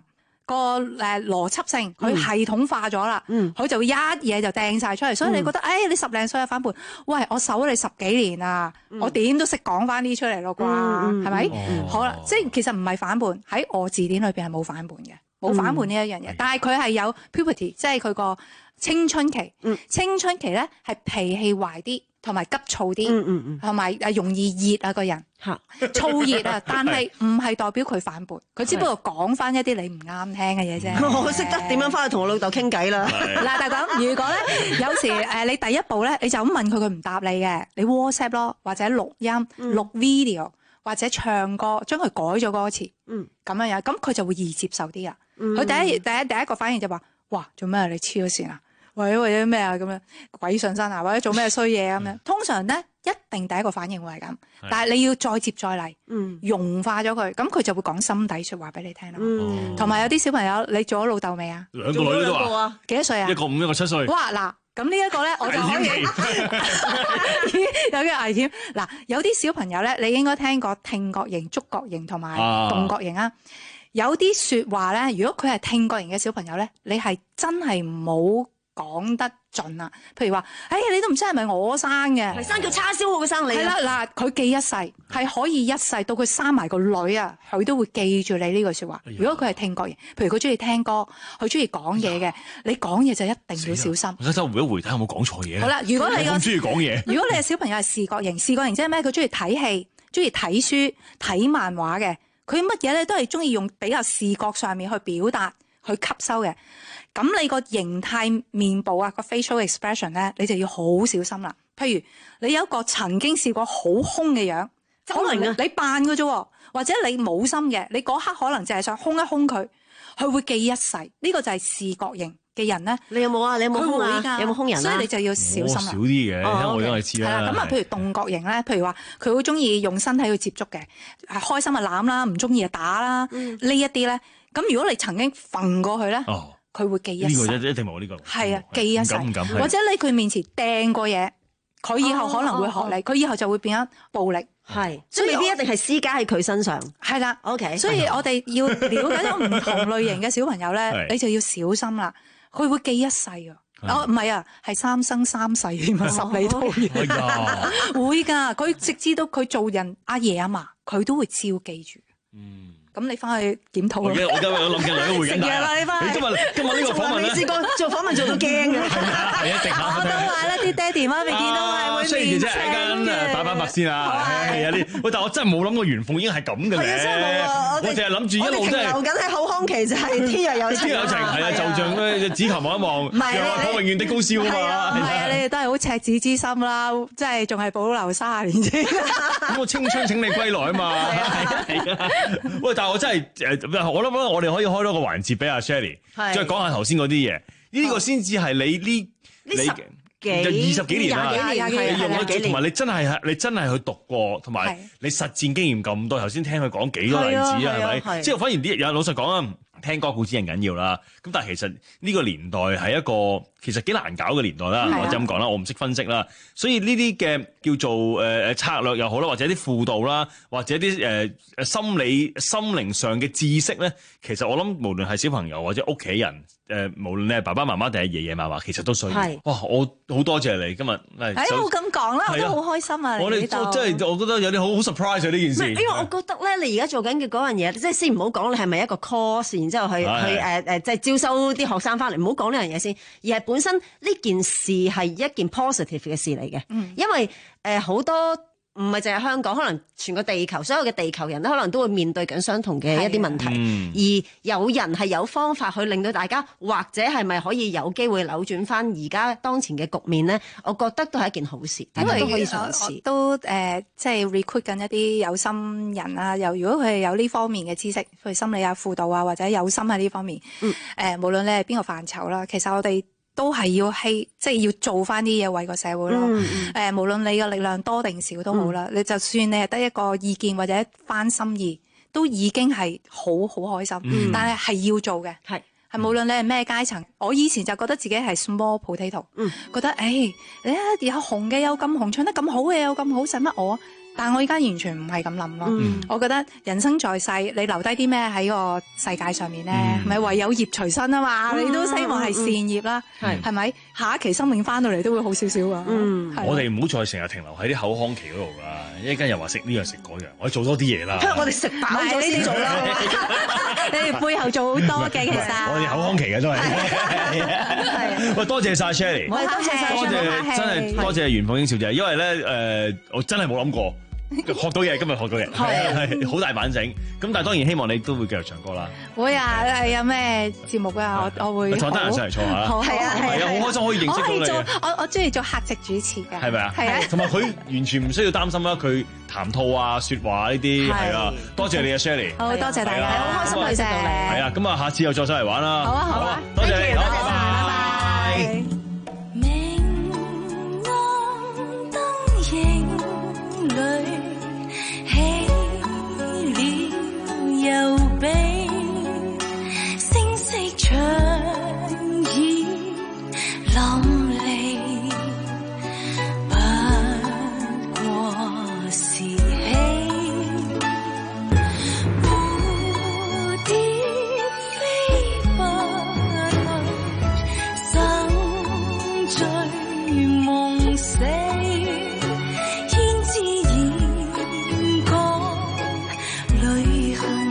個誒邏輯性，佢系統化咗啦，佢、嗯、就一嘢就掟晒出嚟，所以你覺得誒、嗯哎、你十零歲嘅反叛，喂我守咗你十幾年啊，嗯、我點都識講翻啲出嚟咯啩，係咪？好啦，即係其實唔係反叛，喺我字典裏邊係冇反叛嘅，冇反叛呢一樣嘢，嗯、但係佢係有 puberty， 即係佢個青春期，嗯、青春期咧係脾氣壞啲。同埋急躁啲，同埋誒容易熱啊個人，燥熱啊，但係唔係代表佢反叛，佢只不過講翻一啲你唔啱聽嘅嘢啫。 我識得點樣翻去同我老豆傾偈啦。 嗱，大講如果咧有時誒你第一步咧，你就咁問佢，佢唔答你嘅，你 WhatsApp 咯，或者錄音、錄 video 或者唱歌，將佢改咗歌詞，咁樣樣，咁佢就會易接受啲啊。佢第一第一第一個反應就話：哇，做咩你黐咗線啊？或者或者咩啊咁樣鬼上身啊，或者做咩衰嘢咁樣，通常咧一定第一個反應會係咁，但係你要再接再厲，嗯、融化咗佢，咁佢就會講心底説話俾你聽啦。同埋、嗯、有啲小朋友，你做咗老豆未啊？ 兩個女都話幾多歲啊？ 一個五，一個七歲。 哇嗱，咁呢一個咧我就可以有啲危險。嗱，有啲小朋友咧，你應該聽過聽覺型、觸覺型同埋動覺型啊。有啲説話咧，如果佢係聽覺型嘅小朋友咧，你係真係唔好講得盡啊！譬如話，哎，你都唔知係咪我生嘅？ 係生叫叉燒我嘅生你。 係啦，嗱，佢記一世，係可以一世到佢生埋個女啊，佢都會記住你呢句説話。如果佢係聽覺型，譬如佢中意聽歌，佢中意講嘢嘅，你講嘢就一定要小心。 我而家回一回睇有冇講錯嘢。 好啦，如果你個中意講嘢， 如果你嘅小朋友係視覺型，視覺型即係咩？佢中意睇戲，中意睇書、睇漫畫嘅，佢乜嘢咧都係中意用比較視覺上面去表達、去吸收嘅。咁你個形態面部啊，個 facial expression 咧，你就要好小心啦。譬如你有一個曾經試過好兇嘅樣，可能你扮嘅啫，或者你冇心嘅，你嗰刻可能就係想兇一兇佢，佢會記一世。呢個就係視覺型嘅人咧。 你有冇啊？你有冇兇啊？有冇兇人啊？ 所以你就要小心啦。 少啲嘅，我因為知啦。 係啦，咁啊，譬如動覺型咧，譬如話佢好中意用身體去接觸嘅，係開心就攬啦，唔中意就打啦，呢一啲咧。咁如果你曾經揈過去咧，佢會記一世。 呢個一定冇呢個。 係啊，記一世。或者你佢面前掟過嘢，佢以後可能會學你，佢以後就會變咗暴力。 係，所以未必一定係施加喺佢身上。 係啦 ，OK。 所以我哋要了解咗唔同類型嘅小朋友咧，你就要小心啦。佢會記一世啊！哦，唔係啊，係三生三世添啊，十里桃源。會㗎，佢直至到佢做人阿爺阿嫲，佢都會照記住。嗯。咁你翻去檢討啦。我今日我諗緊兩個回緊大。 你今日今日呢個訪問咧， 未試過做訪問做到驚嘅。 係啊，直下我都話啦，啲爹哋媽咪見到係會面青嘅。 雖然真係間擺擺白先啊，係啊啲。喂，但我真係冇諗過袁鳳已經係咁嘅咧。 真係冇啊！ 我淨係諗住一路真係。 留緊喺口腔期就係天若有情。 天若有情係啊，就像咧指頭望一望，讓我永遠的高燒啊嘛。 唔係啊，你哋都係好赤子之心啦，即係仲係保留三十年啫。 咁我青春請你歸來啊嘛。係啊。喂，但係我真係誒。我諗我哋可以開多個環節俾阿 Shelly，再講下頭先嗰啲嘢。呢個先至係你呢你二十幾年啦，你用咗同埋你真係你真係去讀過，同埋你實戰經驗咁多。頭先聽佢講幾個例子啊，係咪？即係反而啲有老實講啊，聽歌固之人緊要啦。咁但係其實呢個年代係一個其實幾難搞嘅年代啦，或者咁講啦，我唔識分析啦。所以呢啲嘅叫做誒誒策略又好啦，或者啲輔導啦，或者啲誒誒心理心靈上嘅知識咧，其實我諗無論係小朋友或者屋企人，誒無論你係爸爸媽媽定係爺爺嫲嫲，其實都需要。哇！我好多謝你今日。誒， 冇咁講啦，我都好開心啊！ 我哋真係我覺得有啲好好 surprise 啊呢件事。 因為我覺得咧，你而家做緊嘅嗰樣嘢，即係先唔好講你係咪一個 course，然之後去去誒誒，即係招收啲學生翻嚟，唔好講呢樣嘢先，而係本身呢件事係一件 positive 嘅事嚟嘅。嗯，因為誒好多唔係淨係香港，可能全個地球所有嘅地球人都可能都會面對緊相同嘅一啲問題，嗯、而有人係有方法去令到大家，或者係咪可以有機會扭轉翻而家當前嘅局面咧？我覺得都係一件好事，大家都可以嘗試。 都誒、呃，即係 recruit 緊一啲有心人啊，又如果佢係有呢方面嘅知識，譬如心理啊、輔導啊，或者有心喺呢方面，誒、嗯呃，無論你係邊個範疇啦，其實我哋都係要希，即係要做翻啲嘢為個社會咯。誒、嗯呃，無論你嘅力量多定少都好啦，嗯、你就算你係得一個意見或者一番心意，都已經係好好開心。嗯、但係係要做嘅，係係無論你係咩階層。我以前就覺得自己係 small potato，、嗯、覺得誒、哎，你有紅嘅有咁紅，唱得咁好嘅有咁好，使乜我？ 但我依家完全唔係咁諗咯。 嗯我覺得人生在世，你留低啲咩喺個世界上面咧？咪、 嗯、 唯有業隨身啊嘛！ 嗯你都希望係善業啦， 係係咪？下一期生命翻到嚟都會好少少啊！ 嗯， 係我哋唔好再成日停留喺啲口腔期嗰度㗎，一陣間又話食呢樣食嗰樣，我哋做多啲嘢啦。 我哋食飽咗先做啦。 你哋背後做好多嘅其實。 我哋口腔期嘅都係。喂，多謝晒 Shelly， 多謝晒， 多謝真係多謝袁鳳英小姐，因為咧誒，我真係冇諗過。學到嘢，今日學到嘢，係係好大反省。咁但係當然希望你都會繼續唱歌啦。 會啊，有咩節目啊？我我會坐得閒上嚟坐下啦。 係啊係啊，好開心可以認識到你。 我係做我我中意做客席主持嘅。 係咪啊？ 係啊。 同埋佢完全唔需要擔心啦，佢談吐啊、説話呢啲係啊。多謝你啊 Shelly。 好，多謝大家，好開心認識到你。 係啊，咁啊，下次又再上嚟玩啦。 好啊，好啊， 多謝你， 多謝， 拜拜。 又比聲色長已淋漓，不過是戲。蝴蝶飛不去，生醉夢死，胭脂染過淚痕。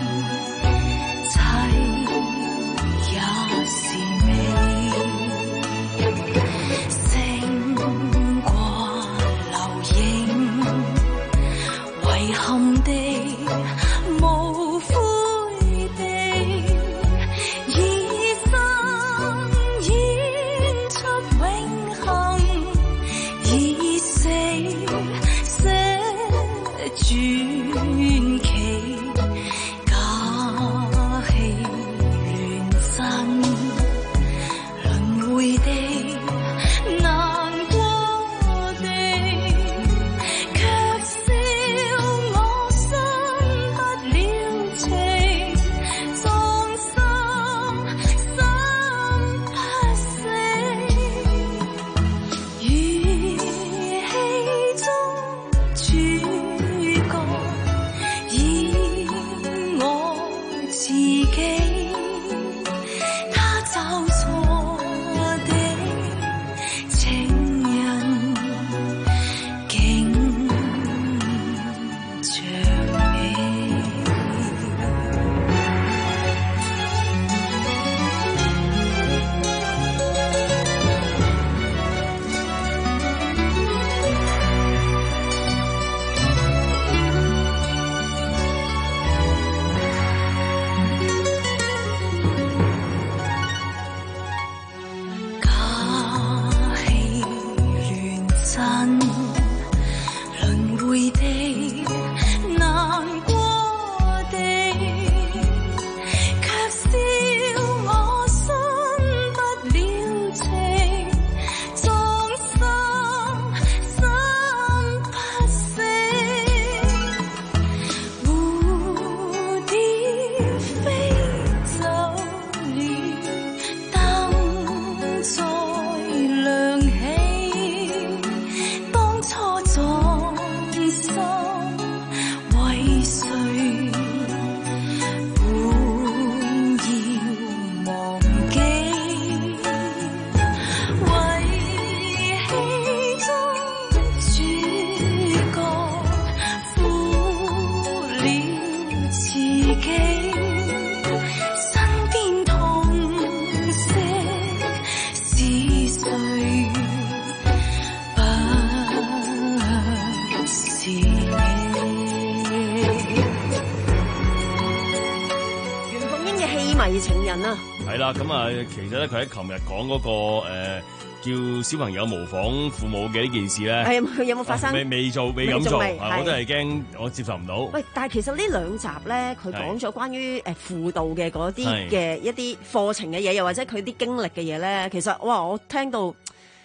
情人啊， 係啦，咁啊，其實咧，佢喺琴日講嗰個誒、呃、叫小朋友模仿父母嘅呢件事咧， 係佢有冇發生？ 未未做，未咁做， 未我都係驚我接受唔到。 喂，但係其實呢兩集咧，佢講咗關於誒輔導嘅嗰啲嘅一啲課程嘅嘢，又或者佢啲經歷嘅嘢咧，其實哇，我聽到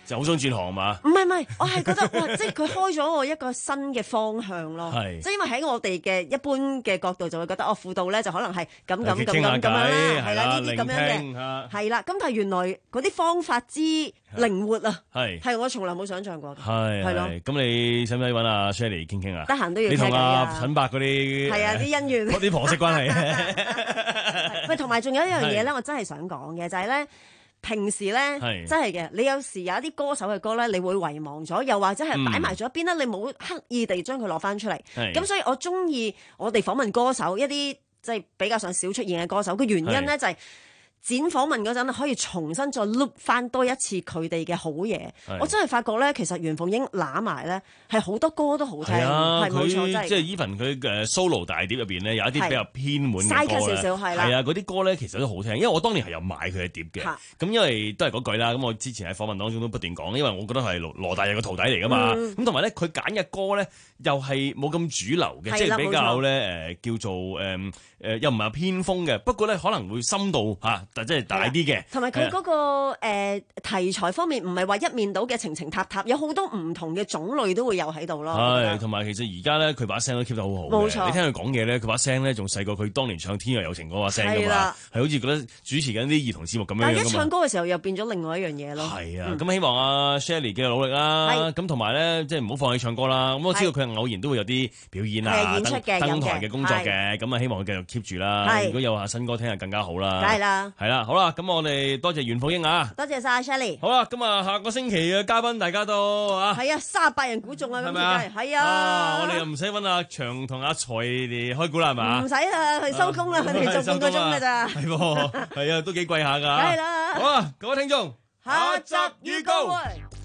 就好想轉行嘛？ 唔係唔係，我係覺得哇，即係佢開咗我一個新嘅方向咯。 係即係因為喺我哋嘅一般嘅角度就會覺得哦，輔導咧就可能係咁咁咁傾下咁咁樣啦， 偈係啦，呢啲咁樣聆聽嘅嚇係啦。咁但係原來嗰啲方法之靈活啊， 係係我從來冇想象過嘅。 係係咯。 係，咁你使唔使揾阿 Shirley 傾傾啊？ 得閒都要你同傾偈啊阿陳伯嗰啲係啊啲恩怨嗰啲婆媳關係。 喂，同埋仲有一樣嘢咧， 係我真係想講嘅就係咧。平時咧， 係真係嘅，你有時有一啲歌手嘅歌咧，你會遺忘咗，又或者係擺埋咗一邊咧，你冇刻意地將佢攞翻出嚟。 係咁所以我中意我哋訪問歌手一啲即係比較上少出現嘅歌手嘅原因咧， 係就係剪訪問嗰陣可以重新再 loop 翻多一次佢哋嘅好嘢。我真係發覺咧，其實袁鳳瑛揦埋咧係好多歌都好聽， 係啊， 係冇錯，真係佢即係 even 佢嘅 solo 大碟入邊咧，有一啲比較偏門嘅係歌 side cut 咧， 少少係啦係啊，嗰啲歌咧其實都好聽，因為我當年係有買佢嘅碟嘅。 嚇咁因為都係嗰句啦，咁我之前喺訪問當中都不斷講，因為我覺得係羅羅大佑嘅徒弟嚟噶嘛。 嗯咁同埋咧，佢揀嘅歌咧又係冇咁主流嘅， 係啦即係比較咧誒叫做誒誒又唔係話偏鋒嘅，不過咧可能會深度嚇，但即係大啲嘅。 同埋佢嗰個誒題材方面，唔係話一面倒嘅情情塔塔，有好多唔同嘅種類都會有喺度咯。 係，同埋其實而家咧，佢把聲都 keep 得好好嘅。 冇錯你聽佢講嘢咧，佢把聲咧仲細過佢當年唱《天若有情》嗰把聲噶嘛係啦， 係好似覺得主持緊啲兒童節目咁樣但係一樣噶嘛。 唱歌嘅時候又變咗另外一樣嘢咯。 係啊， 嗯咁希望阿 Shirley 嘅努力啦。 係咁同埋咧，即係唔好放棄唱歌啦。咁我知道佢偶然都會有啲表演係啊、 演出嘅登登有嘅台嘅工作嘅。咁啊，希望佢繼續 keep 住啦。 係如果有下新歌聽，就更加好啦。 梗係啦。 係啦，好啦，咁我哋多謝袁鳳瑛啊。 多謝晒 Shirley。 好啦，咁啊，下個星期嘅嘉賓大家都啊。 係啊，三十八人估中啊，今次係咪啊？ 係啊。 我哋又唔使揾阿長同阿財嚟開估啦，係嘛？ 唔使啦，佢收工啦，佢哋做半個鐘㗎咋。 係喎，係啊，都幾貴下㗎。梗係啦。 好啊，各位聽眾， 下集預告。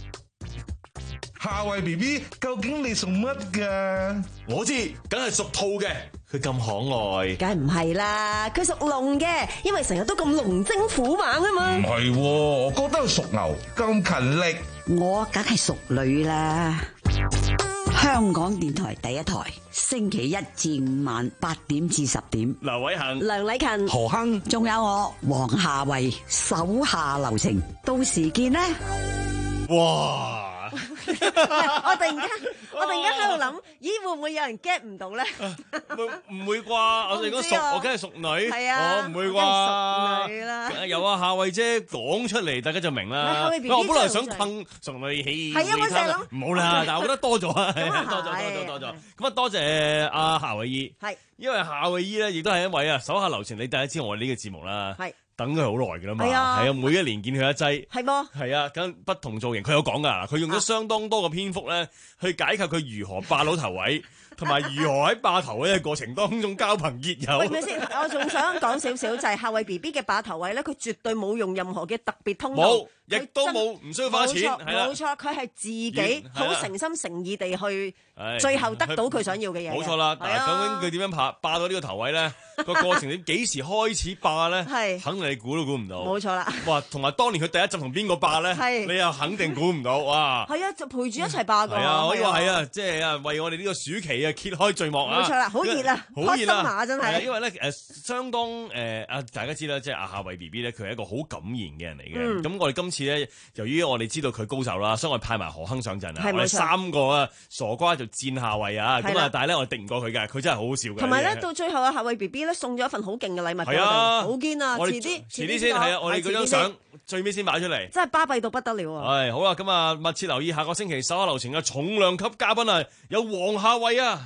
夏慧 B B， 究竟你屬乜㗎？ 我知，梗係屬兔嘅。佢咁可愛， 梗係唔係啦，佢屬龍嘅，因為成日都咁龍精虎猛啊嘛。 唔係喎，我覺得佢屬牛，咁勤力。 我梗係屬女啦。香港電台第一台，星期一至五晚八點至十點。 劉偉恒、 梁禮勤、 何亨，仲有我黃夏慧，手下留情，到時見啦。 哇！ 我突然間，我突然間喺度諗，咦會唔會有人 get 唔到咧？ 唔會啩？我哋講屬，我梗係屬女。 係啊， 我唔會啩？ 屬女啦。 有啊，夏慧姐講出嚟，大家就明啦。我本來想噴屬女氣， 係啊，我成日諗。 唔好啦，但係我覺得多咗啊，多咗多咗多咗。咁啊，多謝阿夏慧姨。 係， 因為夏慧姨咧，亦都係一位啊手下留情。你第一知我哋呢個節目啦。係。等佢好耐㗎啦嘛，係啊，係啊，每一年見佢一劑， 係噃， 係啊，咁不同造型，佢有講㗎，佢用咗相當多嘅篇幅咧，去解構佢如何霸老頭位，同埋如何喺霸頭位嘅過程當中交朋結友。 喂，咪先，我仲想講少少，就係夏慧 B B 嘅霸頭位咧，佢絕對冇用任何嘅特別通道， 冇，亦都冇，唔需要花錢，係啦， 冇錯，佢係自己好誠心誠意地去，最後得到佢想要嘅嘢。 冇錯啦，但係究竟佢點樣霸霸到呢個頭位咧？個過程你幾時開始霸咧？係，肯定你估都估唔到。 冇錯啦。 哇，同埋當年佢第一集同邊個霸咧？係，你又肯定估唔到。哇！ 係啊，就陪住一齊霸㗎。 係啊，可以話係啊，即係啊，為我哋呢個暑期啊揭開序幕啊！ 冇錯啦，好熱啊， 好熱啊，真係。 因為咧誒，相當誒啊，大家知啦，即係阿夏慧 B B 咧，佢係一個好敢言嘅人嚟嘅。咁我哋今次咧，由於我哋知道佢高手啦，所以我哋派埋何亨上陣啊，我哋三個啊傻瓜就戰夏慧啊。咁啊，但係咧我哋敵唔過佢嘅，佢真係好好笑嘅。 同埋咧，到最後啊，夏慧 B B 咧送咗一份好勁嘅禮物俾我哋，好堅啊！遲啲， 遲啲先係啊！我哋嗰張相最尾先擺出嚟， 真係巴閉到不得了啊！ 係好啦，咁啊，密切留意下個星期手下留情嘅重量級嘉賓啊，有黃夏慧啊！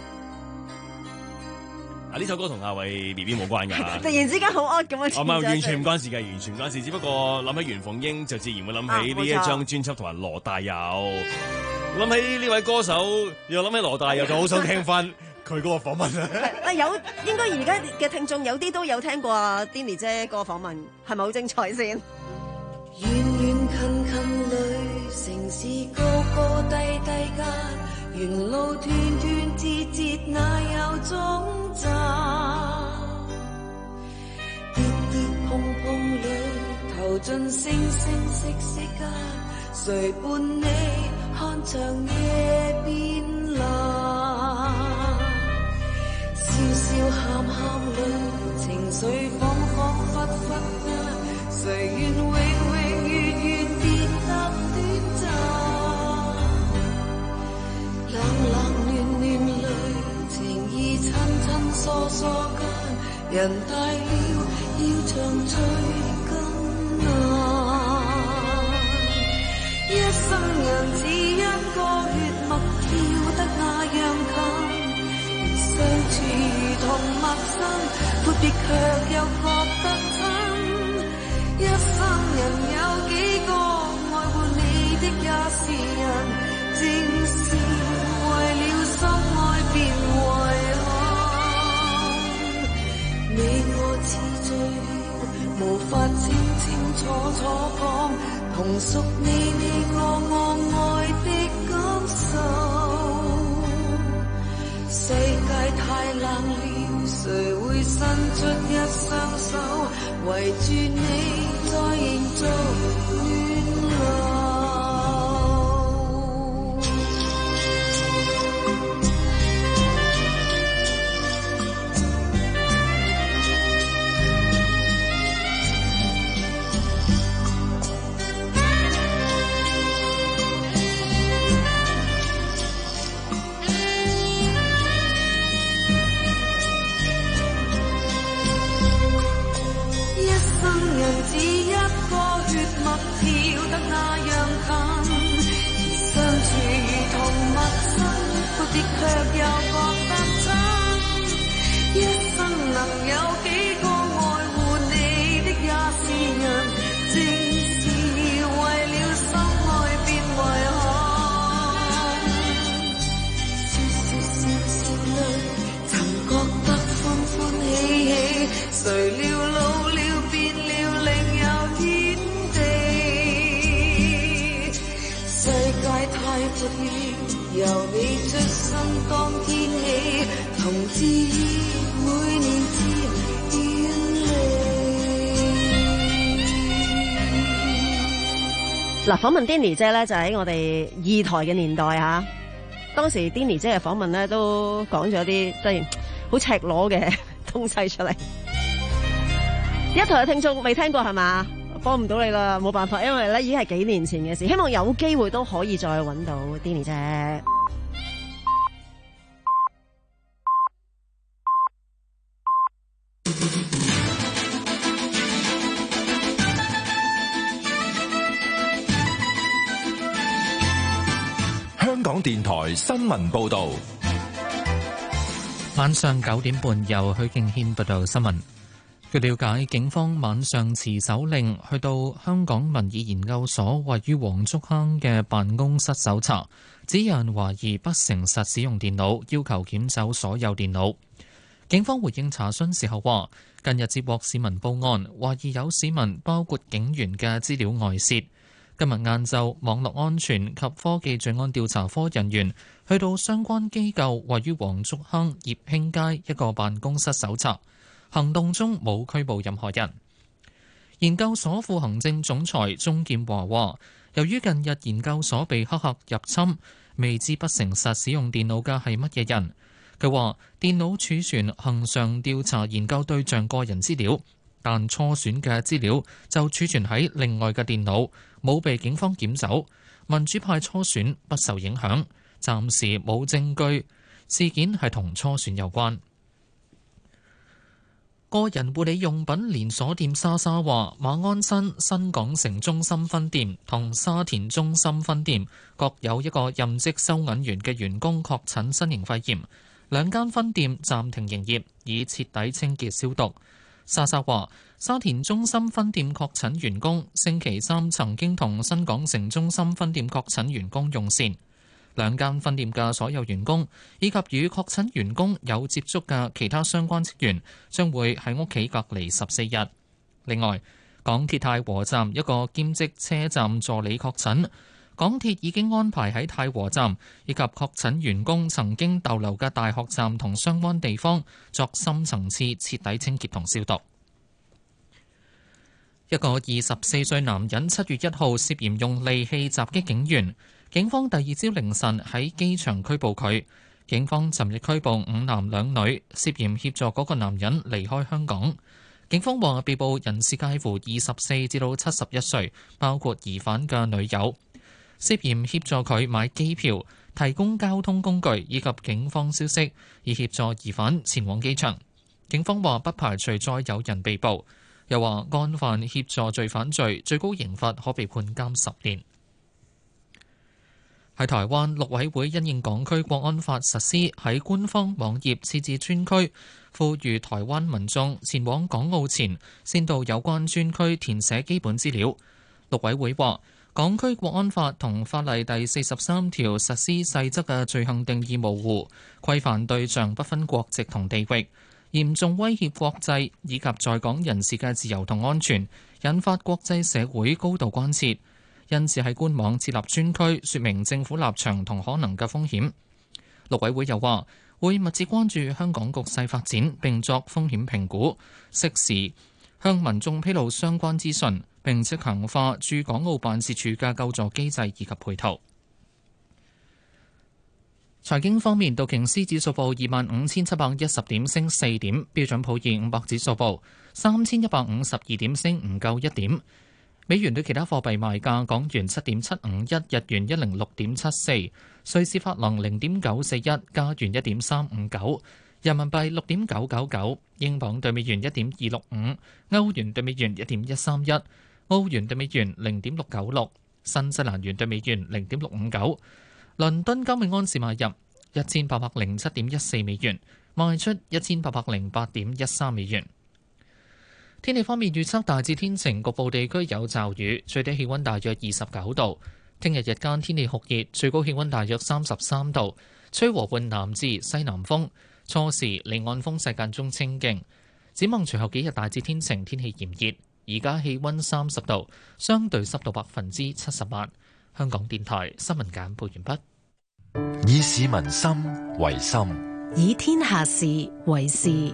啊，呢首歌同夏慧 B B 冇關㗎， 突然之間好 odd 咁樣。 唔係完全唔關事嘅，完全唔關事，只不過諗起袁鳳瑛就自然會諗起呢一張專輯同埋羅大佑，諗起呢位歌手又諗起羅大佑，就好想聽翻佢嗰個訪問啊！ 啊有應該而家嘅聽眾有啲都有聽過啊 Denny 姐個訪問，係咪好精彩先？ 遠遠近近裏，城市高高低低間，沿路斷斷節節，哪有終站？跌跌碰碰裏，投進星星息息間，誰伴你看長夜變藍？笑笑喊喊裏，情緒恍恍惚惚間，誰願永永遠遠變得短囉嗦間，人大了要長聚更難。一生人只一個血脈跳得那樣近，相處如同陌生，闊別卻又覺得親。一生人有幾個愛護你的也是人，正是為了心愛便遺憾。你我似醉了，無法清清楚楚講，同屬你你我我愛的感受。世界太冷了，誰會伸出一雙手，圍住你再營造暖流。只一個血脈跳得那樣近，相處如同陌生，闊別卻又覺得親。一生能有幾個愛護你的也是人，正是為了心愛便遺憾。笑笑笑笑淚，曾覺得歡歡喜喜，誰料老了變了另有天地。世界太闊了，由你出生當天起，同志每年漸遠離。 嗱，訪問 Danny 姐咧就喺我哋二台嘅年代嚇，當時 Danny 姐嘅訪問咧都講咗啲即係好赤裸嘅東西出嚟。一台嘅聽眾未聽過係嘛？幫唔到你啦，冇辦法，因為咧已經係幾年前嘅事。希望有機會都可以再揾到 Danny 姐。 香港電台新聞報導， 晚上九點半由許敬軒報道新聞。據了解，警方晚上持手令去到香港民意研究所位於黃竹坑嘅辦公室搜查，指有人懷疑不誠實使用電腦，要求檢走所有電腦。警方回應查詢時候話，近日接獲市民報案，懷疑有市民包括警員嘅資料外泄。今日晏晝，網絡安全及科技罪案調查科人員去到相關機構位於黃竹坑葉興街一個辦公室搜查。行動中冇拘捕任何人。研究所副行政總裁鍾劍華話，由於近日研究所被黑客入侵，未知不誠實使用電腦嘅係乜嘢人。佢話電腦儲存恆常調查研究對象個人資料，但初選嘅資料就儲存喺另外嘅電腦，冇被警方檢走。民主派初選不受影響，暫時冇證據事件係同初選有關。個人護理用品連鎖店莎莎話，馬鞍山新港城中心分店同沙田中心分店各有一個任職收銀員嘅員工確診新型肺炎，兩間分店暫停營業，以徹底清潔消毒。莎莎話，沙田中心分店確診員工星期三曾經同新港城中心分店確診員工用膳。兩間分店嘅所有員工以及與確診員工有接觸嘅其他相關職員將會喺屋企隔離十四日。另外，港鐵太和站一個兼職車站助理確診，港鐵已經安排喺太和站以及確診員工曾經逗留嘅大學站同相關地方作深層次徹底清潔同消毒。一個二十四歲男人七月一號涉嫌用利器襲擊警員。警方第二朝凌晨喺機場拘捕佢。警方尋日拘捕五男兩女，涉嫌協助嗰個男人離開香港。警方話被捕人士介乎二十四至到七十一歲，包括疑犯嘅女友，涉嫌協助佢買機票、提供交通工具以及警方消息，以協助疑犯前往機場。 警方話不排除再有人被捕，又話干犯協助罪犯罪，最高刑罰可被判監十年。喺台灣，陸委會因應港區國安法實施，喺官方網頁設置專區，呼籲台灣民眾前往港澳前，先到有關專區填寫基本資料。陸委會話，港區國安法同法例第四十三條實施細則嘅罪行定義模糊，規範對象不分國籍同地域，嚴重威脅國際以及在港人士嘅自由同安全，引發國際社會高度關切。因此喺官網設立專區，說明政府立場同可能嘅風險。陸委會又話會密切關注香港局勢發展，並作風險評估，適時向民眾披露相關資訊，並且強化駐港澳辦事處嘅救助機制以及配套。財經方面，道瓊斯指數報二萬五千七百一十點，升四點；標準普爾五百指數報三千一百五十二點，升唔夠一點。美元對其他貨幣賣價：港元七點七五一，日元一零六點七四，瑞士法郎零點九四一，加元一點三五九，人民幣六點九九九，英鎊對美元一點二六五，歐元對美元一點一三一，澳元對美元零點六九六，新西蘭元對美元零點六五九。倫敦金每安士買入一千八百零七點一四美元，賣出一千八百零八點一三美元。天氣方面預測大致天晴，局部地區有驟雨，最低氣溫大約二十九度。聽日日間天氣酷熱，最高氣溫大約三十三度，吹和緩南至西南風，初時離岸風勢間中清勁。展望隨後幾日大致天晴，天氣炎熱，而家氣溫三十度，相對濕度百分之七十八。香港電台新聞簡報完畢。 以市民心為心， 以天下事為事。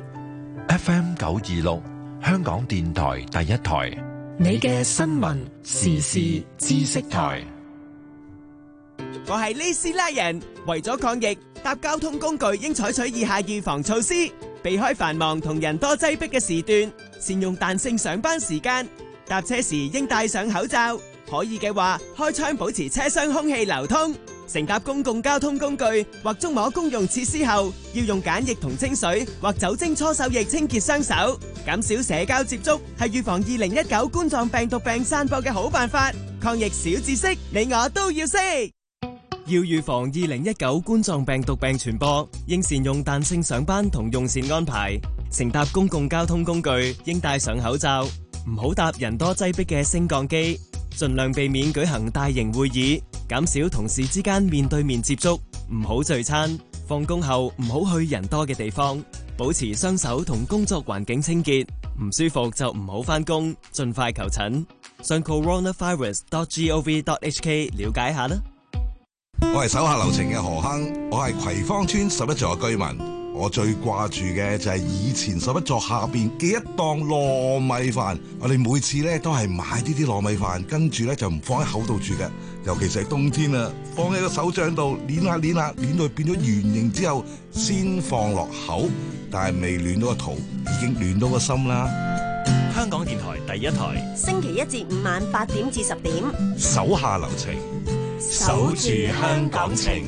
F M 九二六。香港電台第一台， 你嘅新聞時事知識台。 我係李斯拉人，為咗抗疫，搭交通工具應採取以下預防措施：避開繁忙同人多擠迫嘅時段，善用彈性上班時間，搭車時應戴上口罩，可以嘅話開窗保持車廂空氣流通。乘搭公共交通工具或觸摸公用設施後，要用梘液同清水或酒精搓手液清潔雙手，減少社交接觸係預防二零一九冠狀病毒病散播嘅好辦法。抗疫小知識，你我都要識。要預防二零一九冠狀病毒病傳播，應善用彈性上班同用膳安排。乘搭公共交通工具應戴上口罩，唔好搭人多擠迫嘅升降機，盡量避免舉行大型會議，減少同事之間面對面接觸，唔好聚餐。放工後唔好去人多嘅地方，保持雙手同工作環境清潔。唔舒服就唔好返工，盡快求診。上 coronavirus dot gov dot hk 了解下啦。 我係手下留情嘅何亨，我係葵芳村十一座嘅居民。我最掛住嘅就係以前十一座下邊嘅一檔糯米飯，我哋每次咧都係買呢啲糯米飯，跟住咧就唔放喺口度住嘅，尤其是係冬天啊，放喺個手掌度捏下捏下，捏到變咗圓形之後，先放落口，但係未暖到個肚，已經暖到個心啦。 香港電台第一台， 星期一至五晚八點至十點， 手下留情， 守住香港情。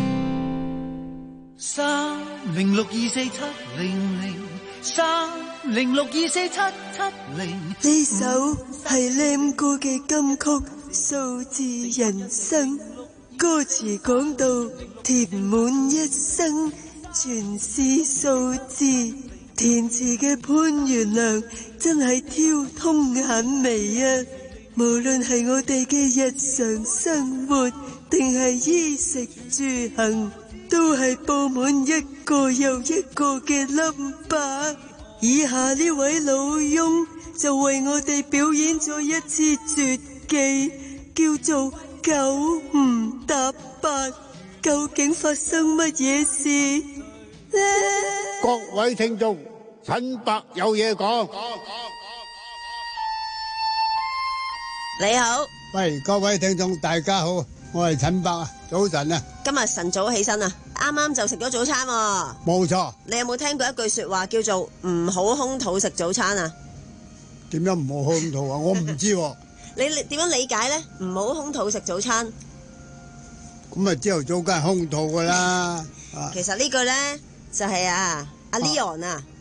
三零六二四七零零三零六二四七七零， 呢首係靚歌嘅金曲，數字人生，歌詞講到填滿一生，全是數字。填詞嘅潘元良真係挑通眼眉啊！無論係我哋嘅日常生活，定係衣食住行，都係佈滿一個又一個嘅 number。以下呢位老翁就為我哋表演咗一次絕技，叫做九唔搭八。究竟發生乜嘢事呢？ 各位聽眾，陳伯有嘢講。 你好， 喂，各位聽眾大家好，我係陳伯啊，早晨啊。 今日晨早起身啊，啱啱就食咗早餐喎。 冇錯。 你有冇聽過一句說話叫做唔好空肚食早餐啊？ 點樣唔好空肚啊？我唔知喎。 你點樣理解呢？唔好空肚食早餐。 咁啊，朝頭早梗係空肚噶啦。 其實呢句呢，就係啊阿 Leon 啊，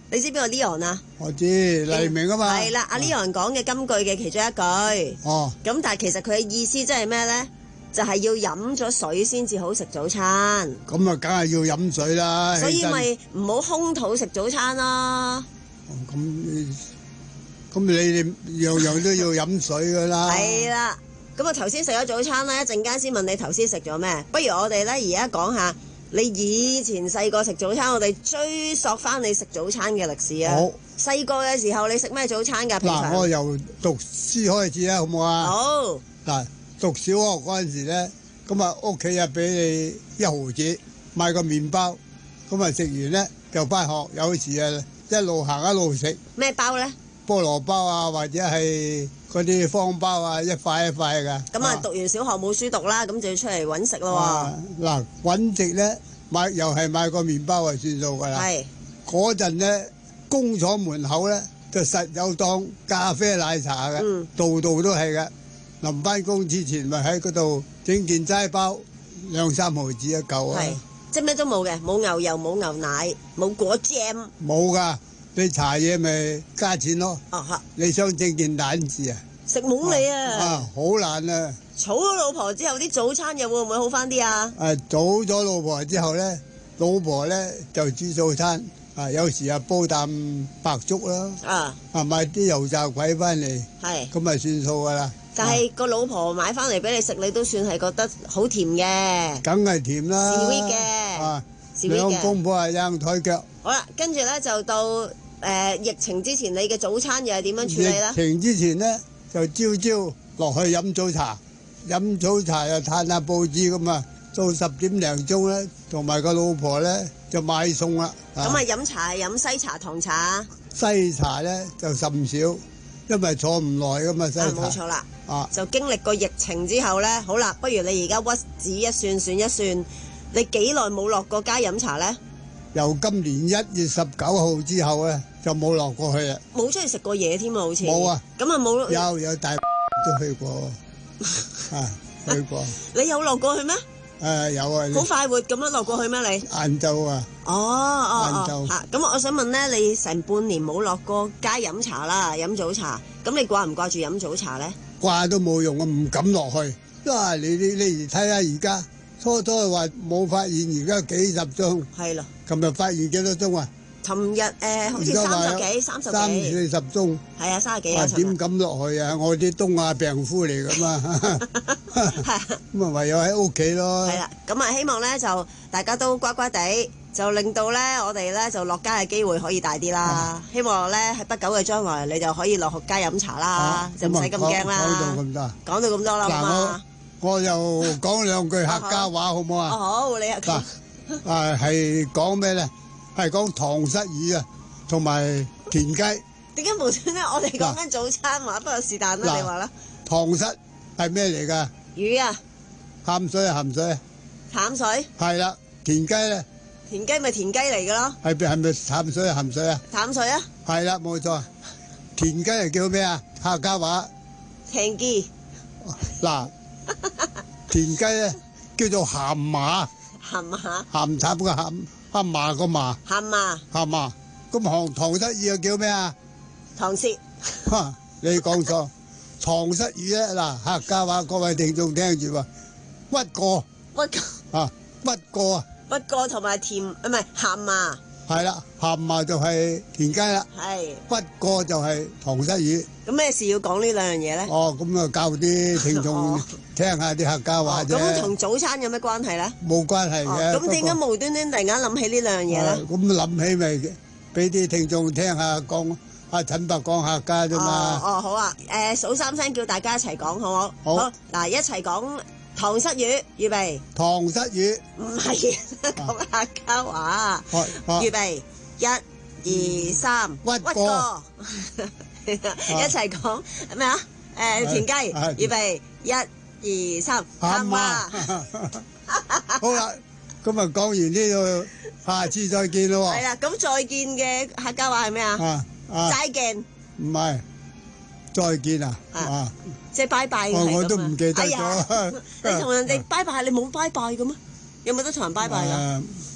你知邊個 Leon 啊？ 我知黎明啊嘛。 係啦，阿 Leon 講嘅金句嘅其中一句。 哦。 咁但係其實佢嘅意思即係咩咧？就係要飲咗水先至好食早餐。 咁啊，梗係要飲水啦。 所以咪唔好空肚食早餐咯。 咁咁你哋樣樣都要飲水噶啦。 係啦。咁啊，頭先食咗早餐啦，一陣間先問你頭先食咗咩？不如我哋咧而家講下你以前細個食早餐，我哋追溯翻你食早餐嘅歷史啊！好，細個嘅時候你食咩早餐㗎？平常嗱，我由讀書開始啦，好唔好啊？ 好。 嗱，讀小學嗰陣時咧，咁啊屋企啊俾你一毫子買個麵包，咁啊食完咧就翻學，有時啊一路行一路食。 咩包咧？ 菠蘿包啊，或者係嗰啲方包啊，一塊一塊噶。 咁啊，讀完小學冇書讀啦，咁就要出嚟揾食咯喎。 嗱，揾食咧買又係買個麵包就算數噶啦。 係。 嗰陣咧，工廠門口咧就實有檔咖啡奶茶嘅， 嗯， 度度都係嘅。臨翻工之前咪喺嗰度整件齋包，兩三毫子一嚿啊。 係，即係咩都冇嘅，冇牛油，冇牛奶，冇果醬。 冇噶。你搽嘢咪加錢咯。 哦嚇！ 你想整件蛋治啊？ 食懵你啊！ 啊，好難啊！ 娶咗老婆之後，啲早餐又會唔會好翻啲啊？ 誒，組咗老婆之後咧，老婆咧就煮早餐，啊，有時啊煲啖白粥啦， 啊， 啊買啲油炸鬼翻嚟， 係， 咁咪算數噶啦。 但係個老婆買翻嚟俾你食，你都算係覺得好甜嘅。 梗係甜啦。 sweet 嘅。 啊， sweet 嘅。 兩公婆係硬台腳。 好啦，跟住咧就到。誒、呃、疫情之前，你嘅早餐又係點樣處理咧？ 疫情之前咧，就朝朝落去飲早茶，飲早茶又睇下報紙咁啊，到十點零鐘咧，同埋個老婆咧就買餸啦。 咁啊，飲茶係飲西茶、糖茶。 西茶咧就甚少，因為坐唔耐噶嘛西茶。 冇錯啦。 啊， 就經歷過疫情之後咧，好啦，不如你而家屈指一算，算一算，你幾耐冇落過街飲茶咧？ 由今年一月十九號之後咧，就冇落過去啦。 冇出去食過嘢添啊，好似。 冇啊。 咁啊冇。 有有大都去過，啊去過。 你有落過去咩？ 誒有啊。 好快活咁樣落過去咩？你？ 晏晝啊。 哦哦晏晝。 嚇，咁我想問咧，你成半年冇落過街飲茶啦，飲早茶，咁你掛唔掛住飲早茶咧？ 掛都冇用啊，唔敢落去。啊，你你你睇下而家。初初話冇發現，而家幾十宗。 係啦。 琴日發現幾多宗啊？ 琴日誒好似三十幾、三十幾。 三四十宗。 係啊，三十幾啊。 點敢落去啊？我啲東亞病夫嚟噶嘛。咁啊，唯有喺屋企咯。 係啦，咁啊，希望咧就大家都乖乖地，就令到咧我哋咧就落街嘅機會可以大啲啦。啊、希望咧喺不久嘅將來，你就可以落學街飲茶啦，啊、就唔使咁驚啦。 講到咁多。 講到咁多啦，嘛。 我又講兩句客家話好唔好啊？ 好，你啊。 嗱，誒係講咩咧？係講糖虱魚啊，同埋田雞。點解無端咧？我哋講緊早餐話，不過是但啦，你話啦。 糖虱係咩嚟㗎？ 魚啊。 鹹水啊，鹹水啊。 淡水。 係啦，田雞咧。 田雞咪田雞嚟㗎咯。 係係咪淡水啊？鹹水啊？ 淡水啊。 係啦，冇錯。田雞係叫咩啊？客家話。 田雞。 嗱。田雞咧叫做鹹麻， 鹹麻， 鹹淡個鹹，鹹麻個麻， 鹹麻， 鹹麻。咁糖糖虱魚又叫咩啊？ 糖屑。 哈，你講錯，糖虱魚咧嗱，客家話各位聽眾聽住喎，屈過， 屈過，啊屈過啊， 屈過同埋甜，唔係鹹麻。 係啦，鹹麻就係田雞啦， 係屈過就係糖虱魚。 咁咩事要講呢兩樣嘢咧？ 哦，咁啊教啲聽眾聽下啲客家話啫。 咁同早餐有咩關係咧？ 冇關係嘅。 咁點解無端端突然間諗起呢兩樣嘢咧？ 咁諗起咪俾啲聽眾聽下講，阿陳伯講客家啫嘛。 哦，好啊，誒數三聲叫大家一齊講，好唔好？ 好。 嗱，一齊講糖虱魚，預備。 糖虱魚。 唔係，講客家話。預備，一、二、三，屈過。一齊講咩啊？誒，田雞，預備，一、二、三，鹹麻。 好啦，咁啊講完呢度，下次再見咯。 係啦，咁再見嘅客家話係咩啊？再見。 唔係，再見啊！啊， 即係拜拜嘅係咁啊！ 我都唔記得咗。 你同人哋拜拜，你冇拜拜嘅咩？有冇得同人拜拜㗎？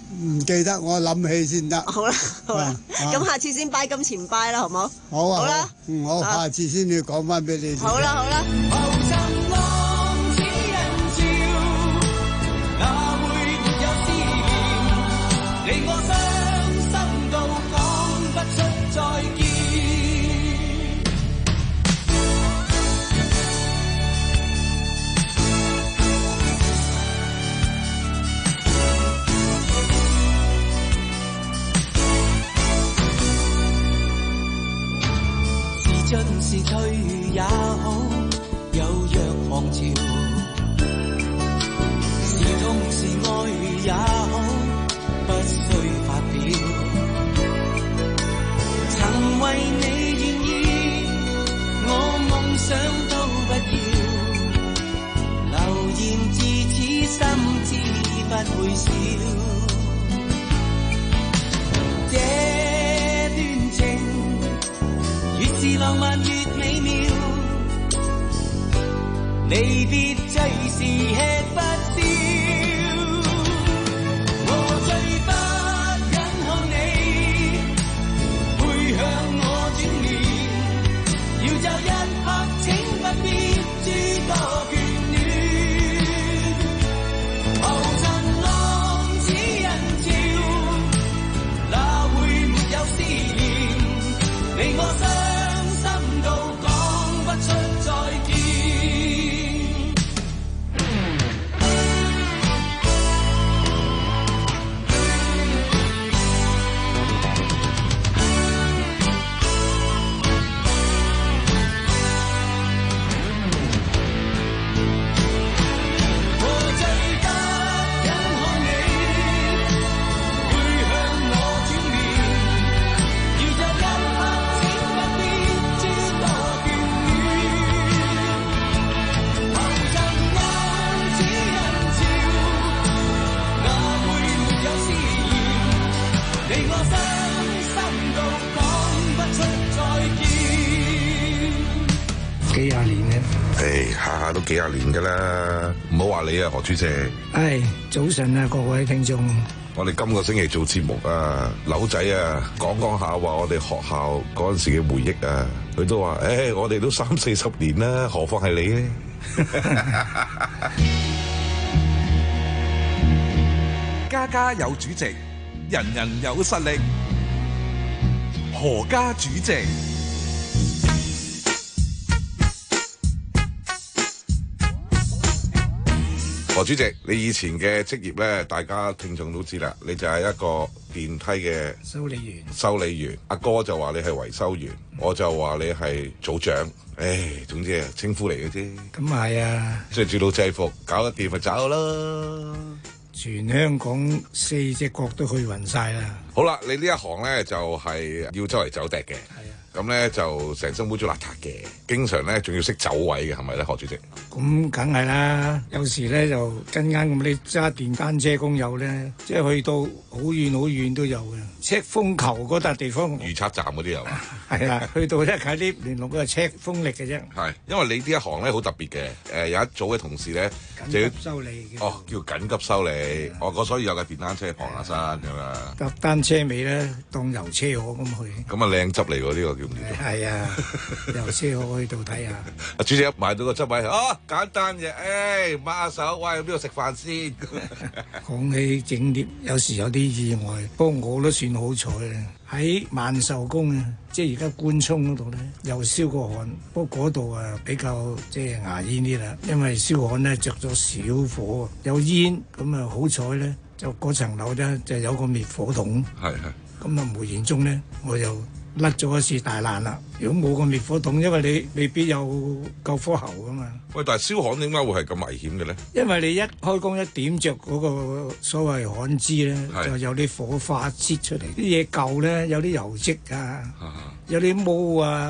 唔記得，我諗起先得。 好啦，好啦，咁下次先拜金錢拜啦，好唔好？ 好啊， 好啦， 嗯，我下次先要講翻俾你聽。 好啦，好啦。 令我傷心到講不出再見。是進是退也好，有若狂潮；是痛是愛也好，不需發表，曾為你願意，我夢想都不要，流言自此心知不會少。這段情越是浪漫越美妙，離別最是吃不消。 幾廿年咧， 誒，下下都幾廿年噶啦，唔好話你啊，何主席。 唉，早晨啊，各位聽眾。 我哋今個星期做節目啊，柳仔啊，講講下話我哋學校嗰陣時嘅回憶啊，佢都話，誒，我哋都三四十年啦，何況係你咧？ 家家有主席，人人有實力。何家主席。 何主席，你以前嘅職業咧，大家聽眾都知啦，你就係一個電梯嘅修理員。 修理員，阿哥就話你係維修員，我就話你係組長。唉，總之係稱呼嚟嘅啫。 咁係啊， 即係著到制服，搞得掂咪走啦。 全香港四隻角都去勻晒啦。 好啦，你呢一行咧就係要周圍走趯嘅。咁咧就成身污糟邋遢嘅，經常咧仲要識走位嘅，係咪咧，何主席？ 咁梗係啦，有時咧就跟啱咁，你揸電單車工友咧，即係去到好遠好遠都有嘅。赤風球嗰笪地方， 預測站嗰啲有啊？ 係啊，去到咧睇啲聯絡嘅赤風力嘅啫。 係，因為你呢一行咧好特別嘅，誒有一組嘅同事咧就要修理嘅。 哦，叫緊急修理，我嗰所以有架電單車傍下山咁樣。 搭單車尾咧當遊車河咁去。 咁啊靚汁嚟喎，呢個叫唔叫做？ 係啊，遊車河去度睇下。 阿主席一買到個汁位，啊簡單嘅，誒抹下手，喂，去邊度食飯先？ 講起整碟，有時有啲意外，不過我都算好彩啦。喺萬壽宮啊，即係而家官涌嗰度咧，又燒過汗，不過嗰度啊比較即係牙煙啲啦，因為燒汗咧着咗小火，有煙，咁啊好彩咧，就嗰層樓咧就有個滅火筒， 係係， 咁啊無形中咧我又甩咗一次大爛啦。如果冇個滅火筒，因為你未必有救火喉噶嘛。 喂，但係燒焊點解會係咁危險嘅咧？ 因為你一開工一點着嗰個所謂焊枝咧，就有啲火花擠出嚟，啲嘢舊咧有啲油漬啊，有啲毛啊，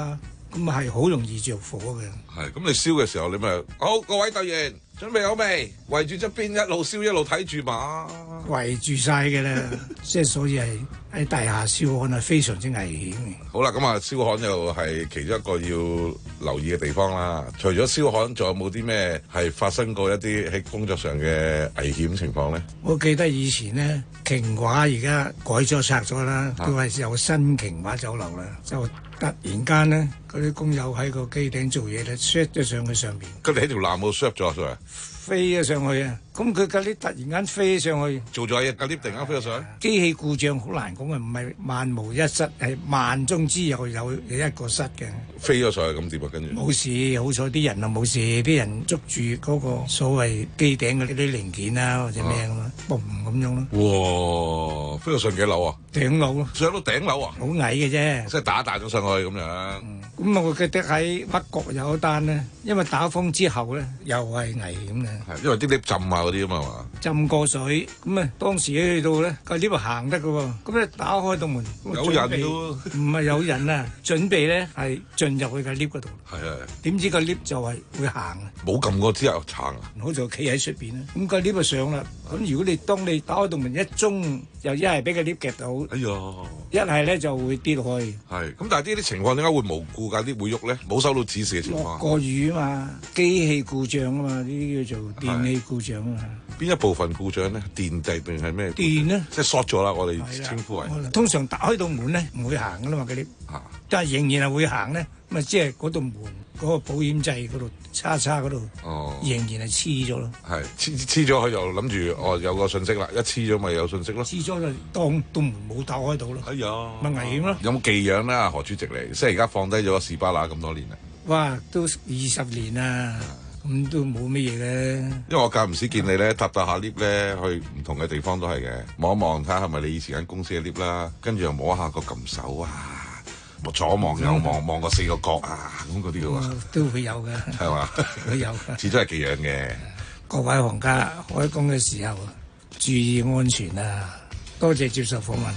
咁係好容易着火嘅。 係，咁你燒嘅時候，你咪好，各位隊員準備好未？圍住側邊一路燒一路睇住嘛。 圍住晒嘅啦，即係所以係喺大廈燒焊係非常之危險嘅。 好啦，咁啊燒焊又係其中一個要留意嘅地方啦。除咗燒焊，仲有冇啲咩係發生過一啲喺工作上嘅危險情況咧？ 我記得以前咧，瓊華而家改咗拆咗啦，都係有新瓊華酒樓啦，就突然間咧，嗰啲工友喺個機頂做嘢咧 ，shut 咗上去上邊。 咁你喺條欄度 shut 咗上去？ 飛咗上去啊！咁佢架 lift 突然間飛上去， 做咗嘢架 lift 突然間飛咗上去。 機器故障好難講啊，唔係萬無一失，係萬中之有有有一個失嘅。 飛咗上去咁點啊？跟住冇事，好彩啲人啊冇事，啲人捉住嗰個所謂機頂嘅啲零件啊或者咩咁啊，嘣咁樣咯。 哇！飛咗上幾樓啊？ 頂樓咯， 上到頂樓啊？ 好矮嘅啫， 即係打大咗上去咁樣。 咁啊，我記得喺北角有一單咧，因為打風之後咧，又係危險嘅。 係因為啲 lift 浸啊嗰啲啊嘛嘛。 浸過水，咁啊當時去到咧個 lift 行得嘅喎，咁咧打開道門， 有人都唔係有人啊，準備咧係進入去個 lift 嗰度。 係係。 點知個 lift 就係會行啊？ 冇撳過之後撐啊！ 我就企喺出邊啦。咁個 lift 就上啦。咁如果你當你打開道門一中，又一係俾個 lift 夾到， 哎呀！ 一係咧就會跌落去。 係。咁但係呢啲情況點解會無故架 lift 會喐咧？冇收到指示嘅情況。 落過雨啊嘛，機器故障啊嘛，呢啲叫做電器故障啊嘛。 邊一部分故障咧？電掣定係咩？ 電咧， 即係 short 咗啦，我哋稱呼為。 通常打開道門咧，唔會行噶啦嘛，嗰啲。啊。但係仍然係會行咧，咁啊即係嗰道門嗰個保險掣嗰度叉叉嗰度，哦，仍然係黐咗咯。 係黐黐咗，佢就諗住哦有個信息啦，一黐咗咪有信息咯。 黐咗就當道門冇打開到咯。 哎呀， 咪危險咯。 有冇寄養咧？何主席嚟，即係而家放低咗個士巴拿咁多年啦。 哇，都二十年啦。咁都冇乜嘢嘅， 因為我間唔時見你咧搭搭下 lift 咧，去唔同嘅地方都係嘅，望一望睇下係咪你以前間公司嘅 lift 啦，跟住又摸下個撳手啊，左望右望望個四個角啊，咁嗰啲嘅喎， 都會有嘅， 係嘛？ 會有嘅， 始終係寄養嘅。 各位行家開工嘅時候注意安全啊！多謝接受訪問。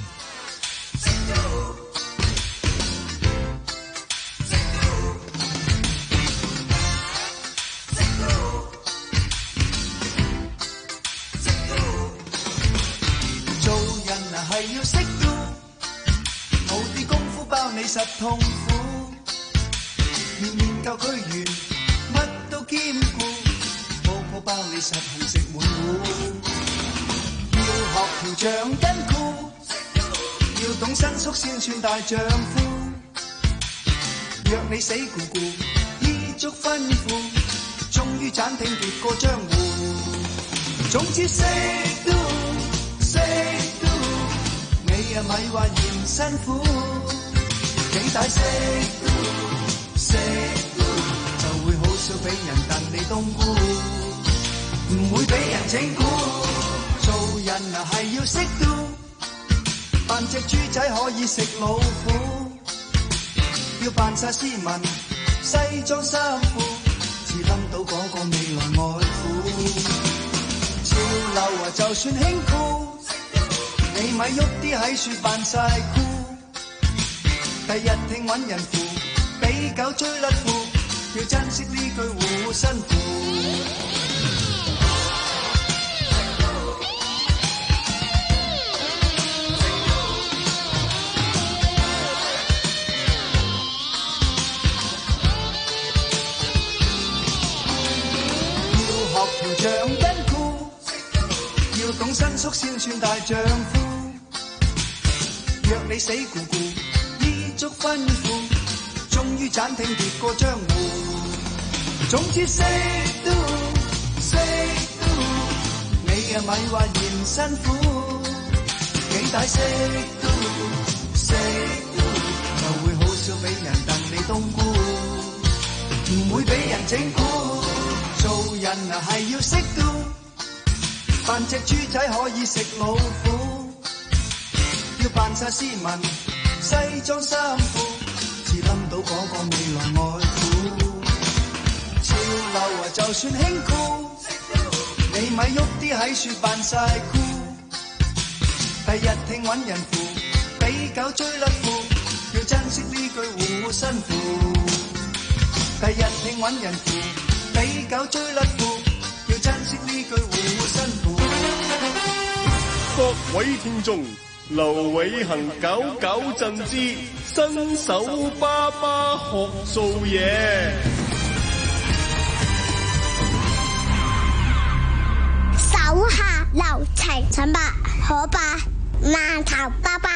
實痛苦，面面夠俱圓，乜都兼顧，鋪鋪包你實行食滿戶。要學條橡筋褲，要懂伸縮先算大丈夫。若你死咕咕，依足吩咐，終於斬挺奪過江湖。總之識都識都，你呀咪話嫌辛苦。幾大識都識都，就會好少俾人燉你冬菇，唔會俾人整蠱。做人啊係要識都，扮隻豬仔可以食老虎，要扮晒斯文西裝衫褲，至諗到嗰個未來愛婦。潮流啊就算輕酷，你咪喐啲喺樹扮晒酷。第日聽揾人扶，俾狗追甩褲，要珍惜呢句護身符。要學條橡筋褲，要懂伸縮先算大丈夫。若你死咕咕，足吩咐，終於斬挺奪過江湖。總之識都識都，你呀咪話嫌辛苦。幾大識都識都，就會好少俾人燉你冬菇，唔會俾人整蠱。做人啊係要識都，扮隻豬仔可以食老虎，要扮晒斯文西裝衫褲，至諗到嗰個未來愛婦。潮流啊就算輕酷，你咪喐啲喺樹扮晒酷。第日聽揾人扶，俾狗追甩褲，要珍惜呢句護身符。 第日興揾人扶，俾狗追甩褲，要珍惜呢句護身符。 各位聽眾，劉偉恒搞搞震之新手爸爸學做嘢。 手下留情，陳伯可伯饅頭包包。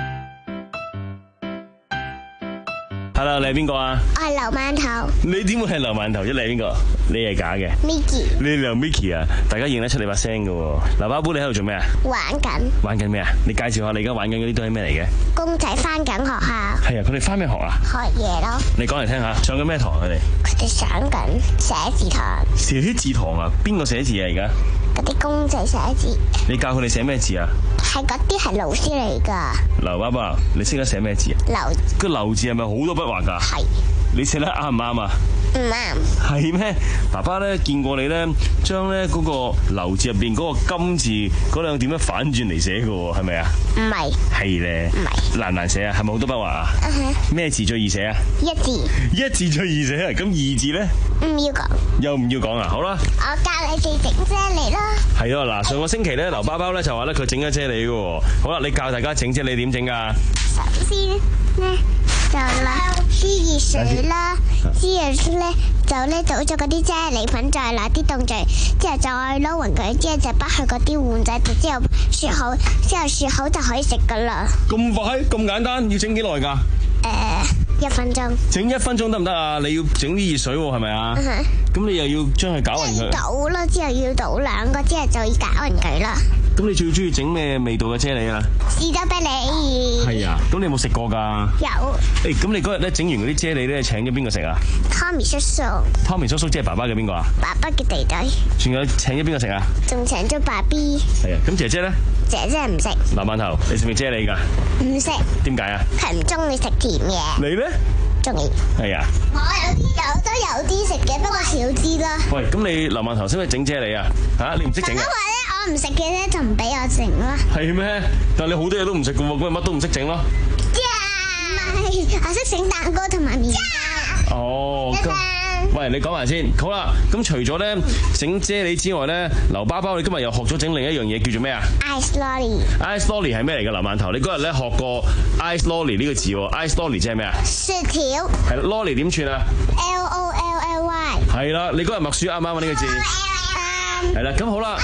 Hello， 你係邊個啊？ 我係劉饅頭。 你點會係劉饅頭啫？你係邊個？你係假嘅。 Mickey。 你係劉 Mickey 啊？大家認得出你把聲噶喎。劉巴寶，你喺度做咩啊？ 玩緊。 玩緊咩啊？你介紹下你而家玩緊嗰啲都係咩嚟嘅？ 公仔翻緊學校。 係啊，佢哋翻咩學啊？ 學嘢咯。 你講嚟聽下，上緊咩堂佢哋？ 佢哋上緊寫字堂。 寫字堂啊？邊個寫字啊？而家？ 嗰啲公仔寫字。 你教佢哋寫咩字啊？ 係嗰啲係老師嚟噶。 劉爸爸，你識得寫咩字啊？ 劉。 個劉字係咪好多筆畫噶？ 係。 你寫得啱唔啱啊？ 唔啱。 係咩？爸爸咧見過你咧，將咧嗰個劉字入邊嗰個金字嗰兩個點樣反轉嚟寫嘅喎，係咪啊？ 唔係。係咧。 唔係。 難唔難寫啊？係咪好多筆畫啊？咩字最易寫啊？ 一字。 一字最易寫啊？咁二字咧？ 唔要講。 又唔要講啊？好啦。 我教你哋整啫喱啦。 係啊，嗱，上個星期咧，劉包包咧就話咧佢整咗啫喱嘅喎。好啦，你教大家整啫喱點整噶？ 首先咧就攞啲熱水啦，啲熱水咧就咧倒咗嗰啲啫喱粉，再攞啲凍水，之後再撈勻佢，之後就擺去嗰啲碗仔度，之後雪好，之後雪好就可以食噶啦。咁快咁簡單，要整幾耐噶？ 誒，一分鐘。 整一分鐘得唔得啊？你要整啲熱水喎，係咪啊？咁你又要將佢攪勻佢。 倒啦，之後要倒兩個，之後就要攪勻佢啦。 咁你最中意整咩味道嘅啫喱啊？ 士多啤梨。 係啊，咁你有冇食過㗎？ 有。 誒，咁你嗰日咧整完嗰啲啫喱咧，請咗邊個食啊 ？Tommy 叔叔。 Tommy 叔叔即係爸爸嘅邊個啊？ 爸爸嘅弟弟。 仲有請咗邊個食啊？ 仲請咗爸 B。 係啊，咁姐姐咧？ 姐姐唔食。 劉饅頭，你食唔食啫喱㗎？ 唔食。 點解啊？ 係唔中意食甜嘢。 你咧？ 中意。 係啊。 我有啲有都有啲食嘅，不過少啲啦。 喂，咁你劉饅頭識唔識整啫喱啊？嚇，你唔識整啊？ 因為咧，我唔食嘅咧，就唔俾我整啦。 係咩？但係你好多嘢都唔食嘅喎，咁咪乜都唔識整咯。 唔係，我識整蛋糕同埋麵包。 哦。喂，你講埋先，好啦，咁除咗咧整啫喱之外咧，劉包包你今日又學咗整另一樣嘢叫做咩啊 ？Ice lolly。Ice lolly 係咩嚟嘅？劉饅頭，你嗰日咧學過 ice lolly 呢個字喎 ，ice lolly 即係咩啊？ 雪條。 係 lolly 點串啊 ？L O L L Y。係啦，你嗰日默書啱唔啱啊？呢個字。係啦，咁好啦。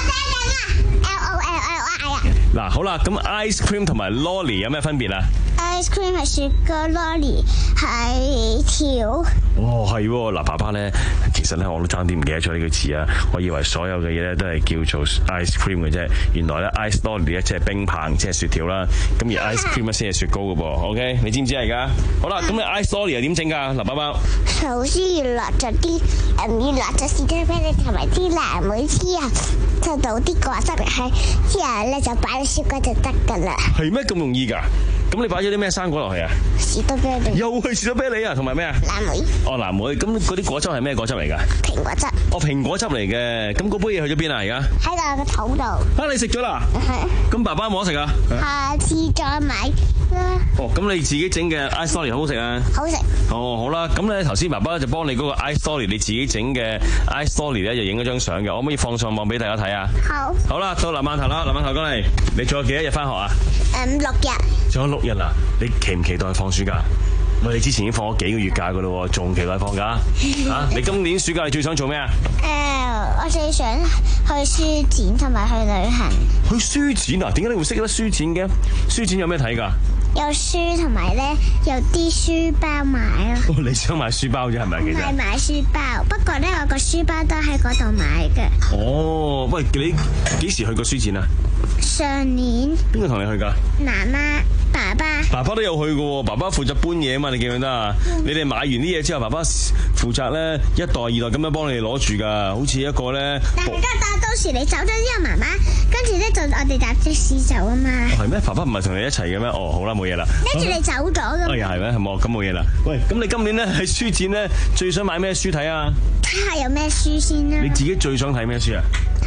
L O L L Y 啊。 嗱，好啦，咁 ice cream 同埋 lolly 有咩分別啊 ？Ice cream 係雪糕 ，lolly 係條。 哦，係喎，嗱，爸爸咧，其實咧我都爭啲唔記得咗呢個字啊，我以為所有嘅嘢咧都係叫做 ice cream 嘅啫，原來咧 ice lolly 咧即係冰棒，即係雪條啦，咁而 ice cream 咧先係雪糕嘅噃 ，OK， 你知唔知係噶？好啦，咁你 ice lolly 係點整噶？劉包包。 首先要落咗啲，誒要落咗士多啤梨同埋啲藍莓之後，就倒啲果汁落去，之後咧就擺喺雪櫃就得噶啦。 係咩咁容易噶？咁你擺咗啲咩生果落去啊？ 士多啤梨。 又係士多啤梨啊，同埋咩啊？ 藍莓。 哦，藍莓，咁嗰啲果汁係咩果汁嚟噶？ 蘋果汁。 哦，蘋果汁嚟嘅，咁嗰杯嘢去咗邊啊？而家喺我個肚度。 啊，你食咗啦？咁爸爸冇得食啊？ 下次再買啦。 哦，咁你自己整嘅 ice lolly 好唔好食啊？ 好食。 哦，好啦，咁咧頭先爸爸就幫你嗰個 ice lolly 你自己整嘅 ice lolly 咧，就影咗張相嘅，可唔可以放上網俾大家睇啊？ 好。 好啦，到劉饅頭啦，劉饅頭過嚟，你仲有幾多日翻學啊？ 誒，六日。 仲有六日啦，你期唔期待放暑假？我哋之前已經放咗幾個月假噶咯，仲期待放假？啊！你今年暑假你最想做咩啊？ 誒、呃，我最想去書展同埋去旅行。 去書展啊？點解你會識得書展嘅？書展有咩睇噶？ 有書同埋咧，有啲書包買咯。 哦，你想買書包啫，係咪？其實唔係買書包，不過咧我個書包都喺嗰度買嘅。 哦，喂，你幾時去過書展啊？ 上年。 邊個同你去噶？ 媽媽、爸爸。 爸爸都有去嘅，爸爸負責搬嘢啊嘛，你記唔記得啊？嗯、你哋買完啲嘢之後，爸爸負責咧一袋二袋咁樣幫你哋攞住噶，好似一個咧。 但係但到時你走咗之後，媽媽跟住咧就我哋搭的士走啊嘛。 係咩？爸爸唔係同你一齊嘅咩？哦，好啦，冇嘢啦。 跟住你走咗咁。 哎呀，係咩？係冇，咁冇嘢啦。喂，咁你今年咧喺書展咧最想買咩書睇啊？ 睇下有咩書先啦。 你自己最想睇咩書啊？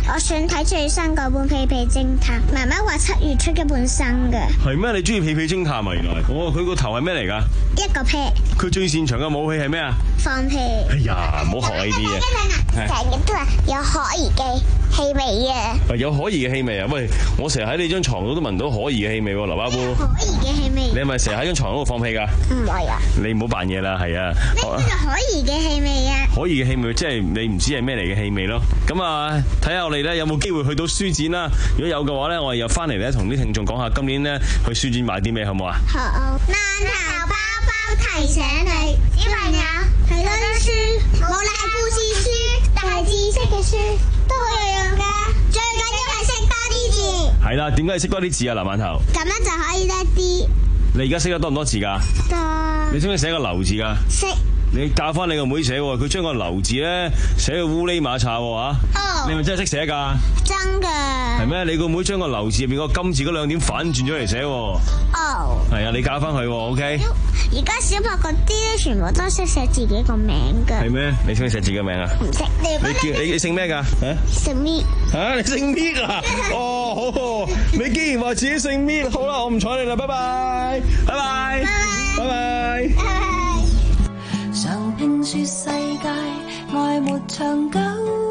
我想睇最新嗰本《屁屁偵探》，媽媽話七月出一本新嘅。 係咩？你中意屁屁偵探啊？原來，哦，佢個頭係咩嚟㗎？ 一個屁。 佢最擅長嘅武器係咩啊？ 放屁。 哎呀，唔好學呢啲嘢。 成日都話有可疑嘅氣味啊！ 有可疑嘅氣味啊！喂，我成日喺你張床度都聞到可疑嘅氣味喎，劉巴布。 可疑嘅氣味。 你係咪成日喺張床度放屁㗎？ 唔係啊！ 你唔好扮嘢啦，係啊。 咩叫做可疑嘅氣味啊？ 可疑嘅氣味即係你唔知係咩嚟嘅氣味咯。咁啊，睇下我哋咧有冇機會去到書展啦。如果有嘅話咧，我哋又翻嚟咧同啲聽眾講下今年咧去書展買啲咩好唔好啊？ 好。饅頭包包提醒你，小朋友睇多啲書，無論係故事書但係知識嘅書都好有用噶。最緊要係識多啲字。 係啦，點解要識多啲字啊？嗱，饅頭。 咁樣就可以叻啲。 你而家識得多唔多字噶？ 多。 你識唔識寫個流字噶？ 識。 你教翻你個妹寫喎，佢將個流字咧寫到烏哩馬叉喎嚇。哦。你係咪真係識寫㗎？ 真㗎。係咩？你個妹將個流字入邊個金字嗰兩點反轉咗嚟寫喎。 哦。 係啊，你教翻佢喎 ，OK。 而家小學嗰啲咧，全部都識寫自己個名㗎。 係咩？你識唔識寫自己個名啊？ 唔識。 你叫你你姓咩㗎？嚇？ 姓搣。 嚇！你姓搣啊？哦，好。你既然話自己姓搣，好啦，我唔睬你啦，拜拜，拜拜，拜拜。 常評說世界愛沒長久，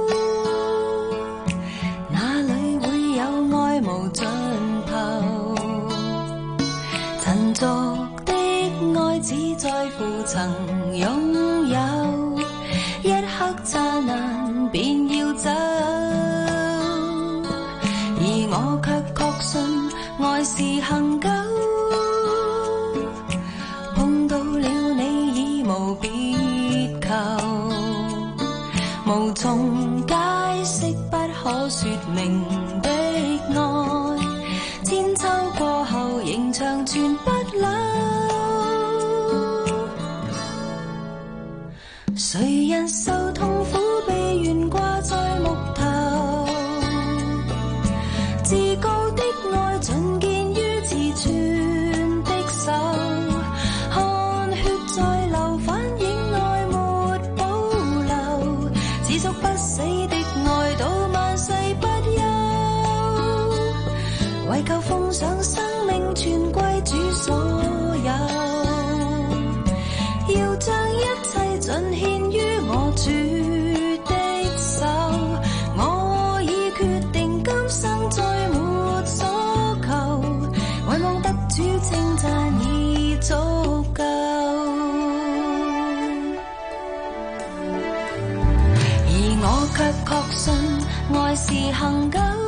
哪裏會有愛無盡頭？陳俗的愛只在乎曾擁有，一刻剎那便要走，而我卻確信愛是恆久。碰到了你已無別求，無從解釋不可說明的愛，千秋過後仍長存不朽。誰人受痛苦被懸掛在木頭，至高的愛盡見於自存的手，汗血在流反映愛沒保留，只屬不死的愛到萬世不休，為求奉上生命全歸主所有，要將一切盡獻於我主的手，我已決定今生再沒所求，唯望得主稱讚已足夠，而我卻確信愛是恆久。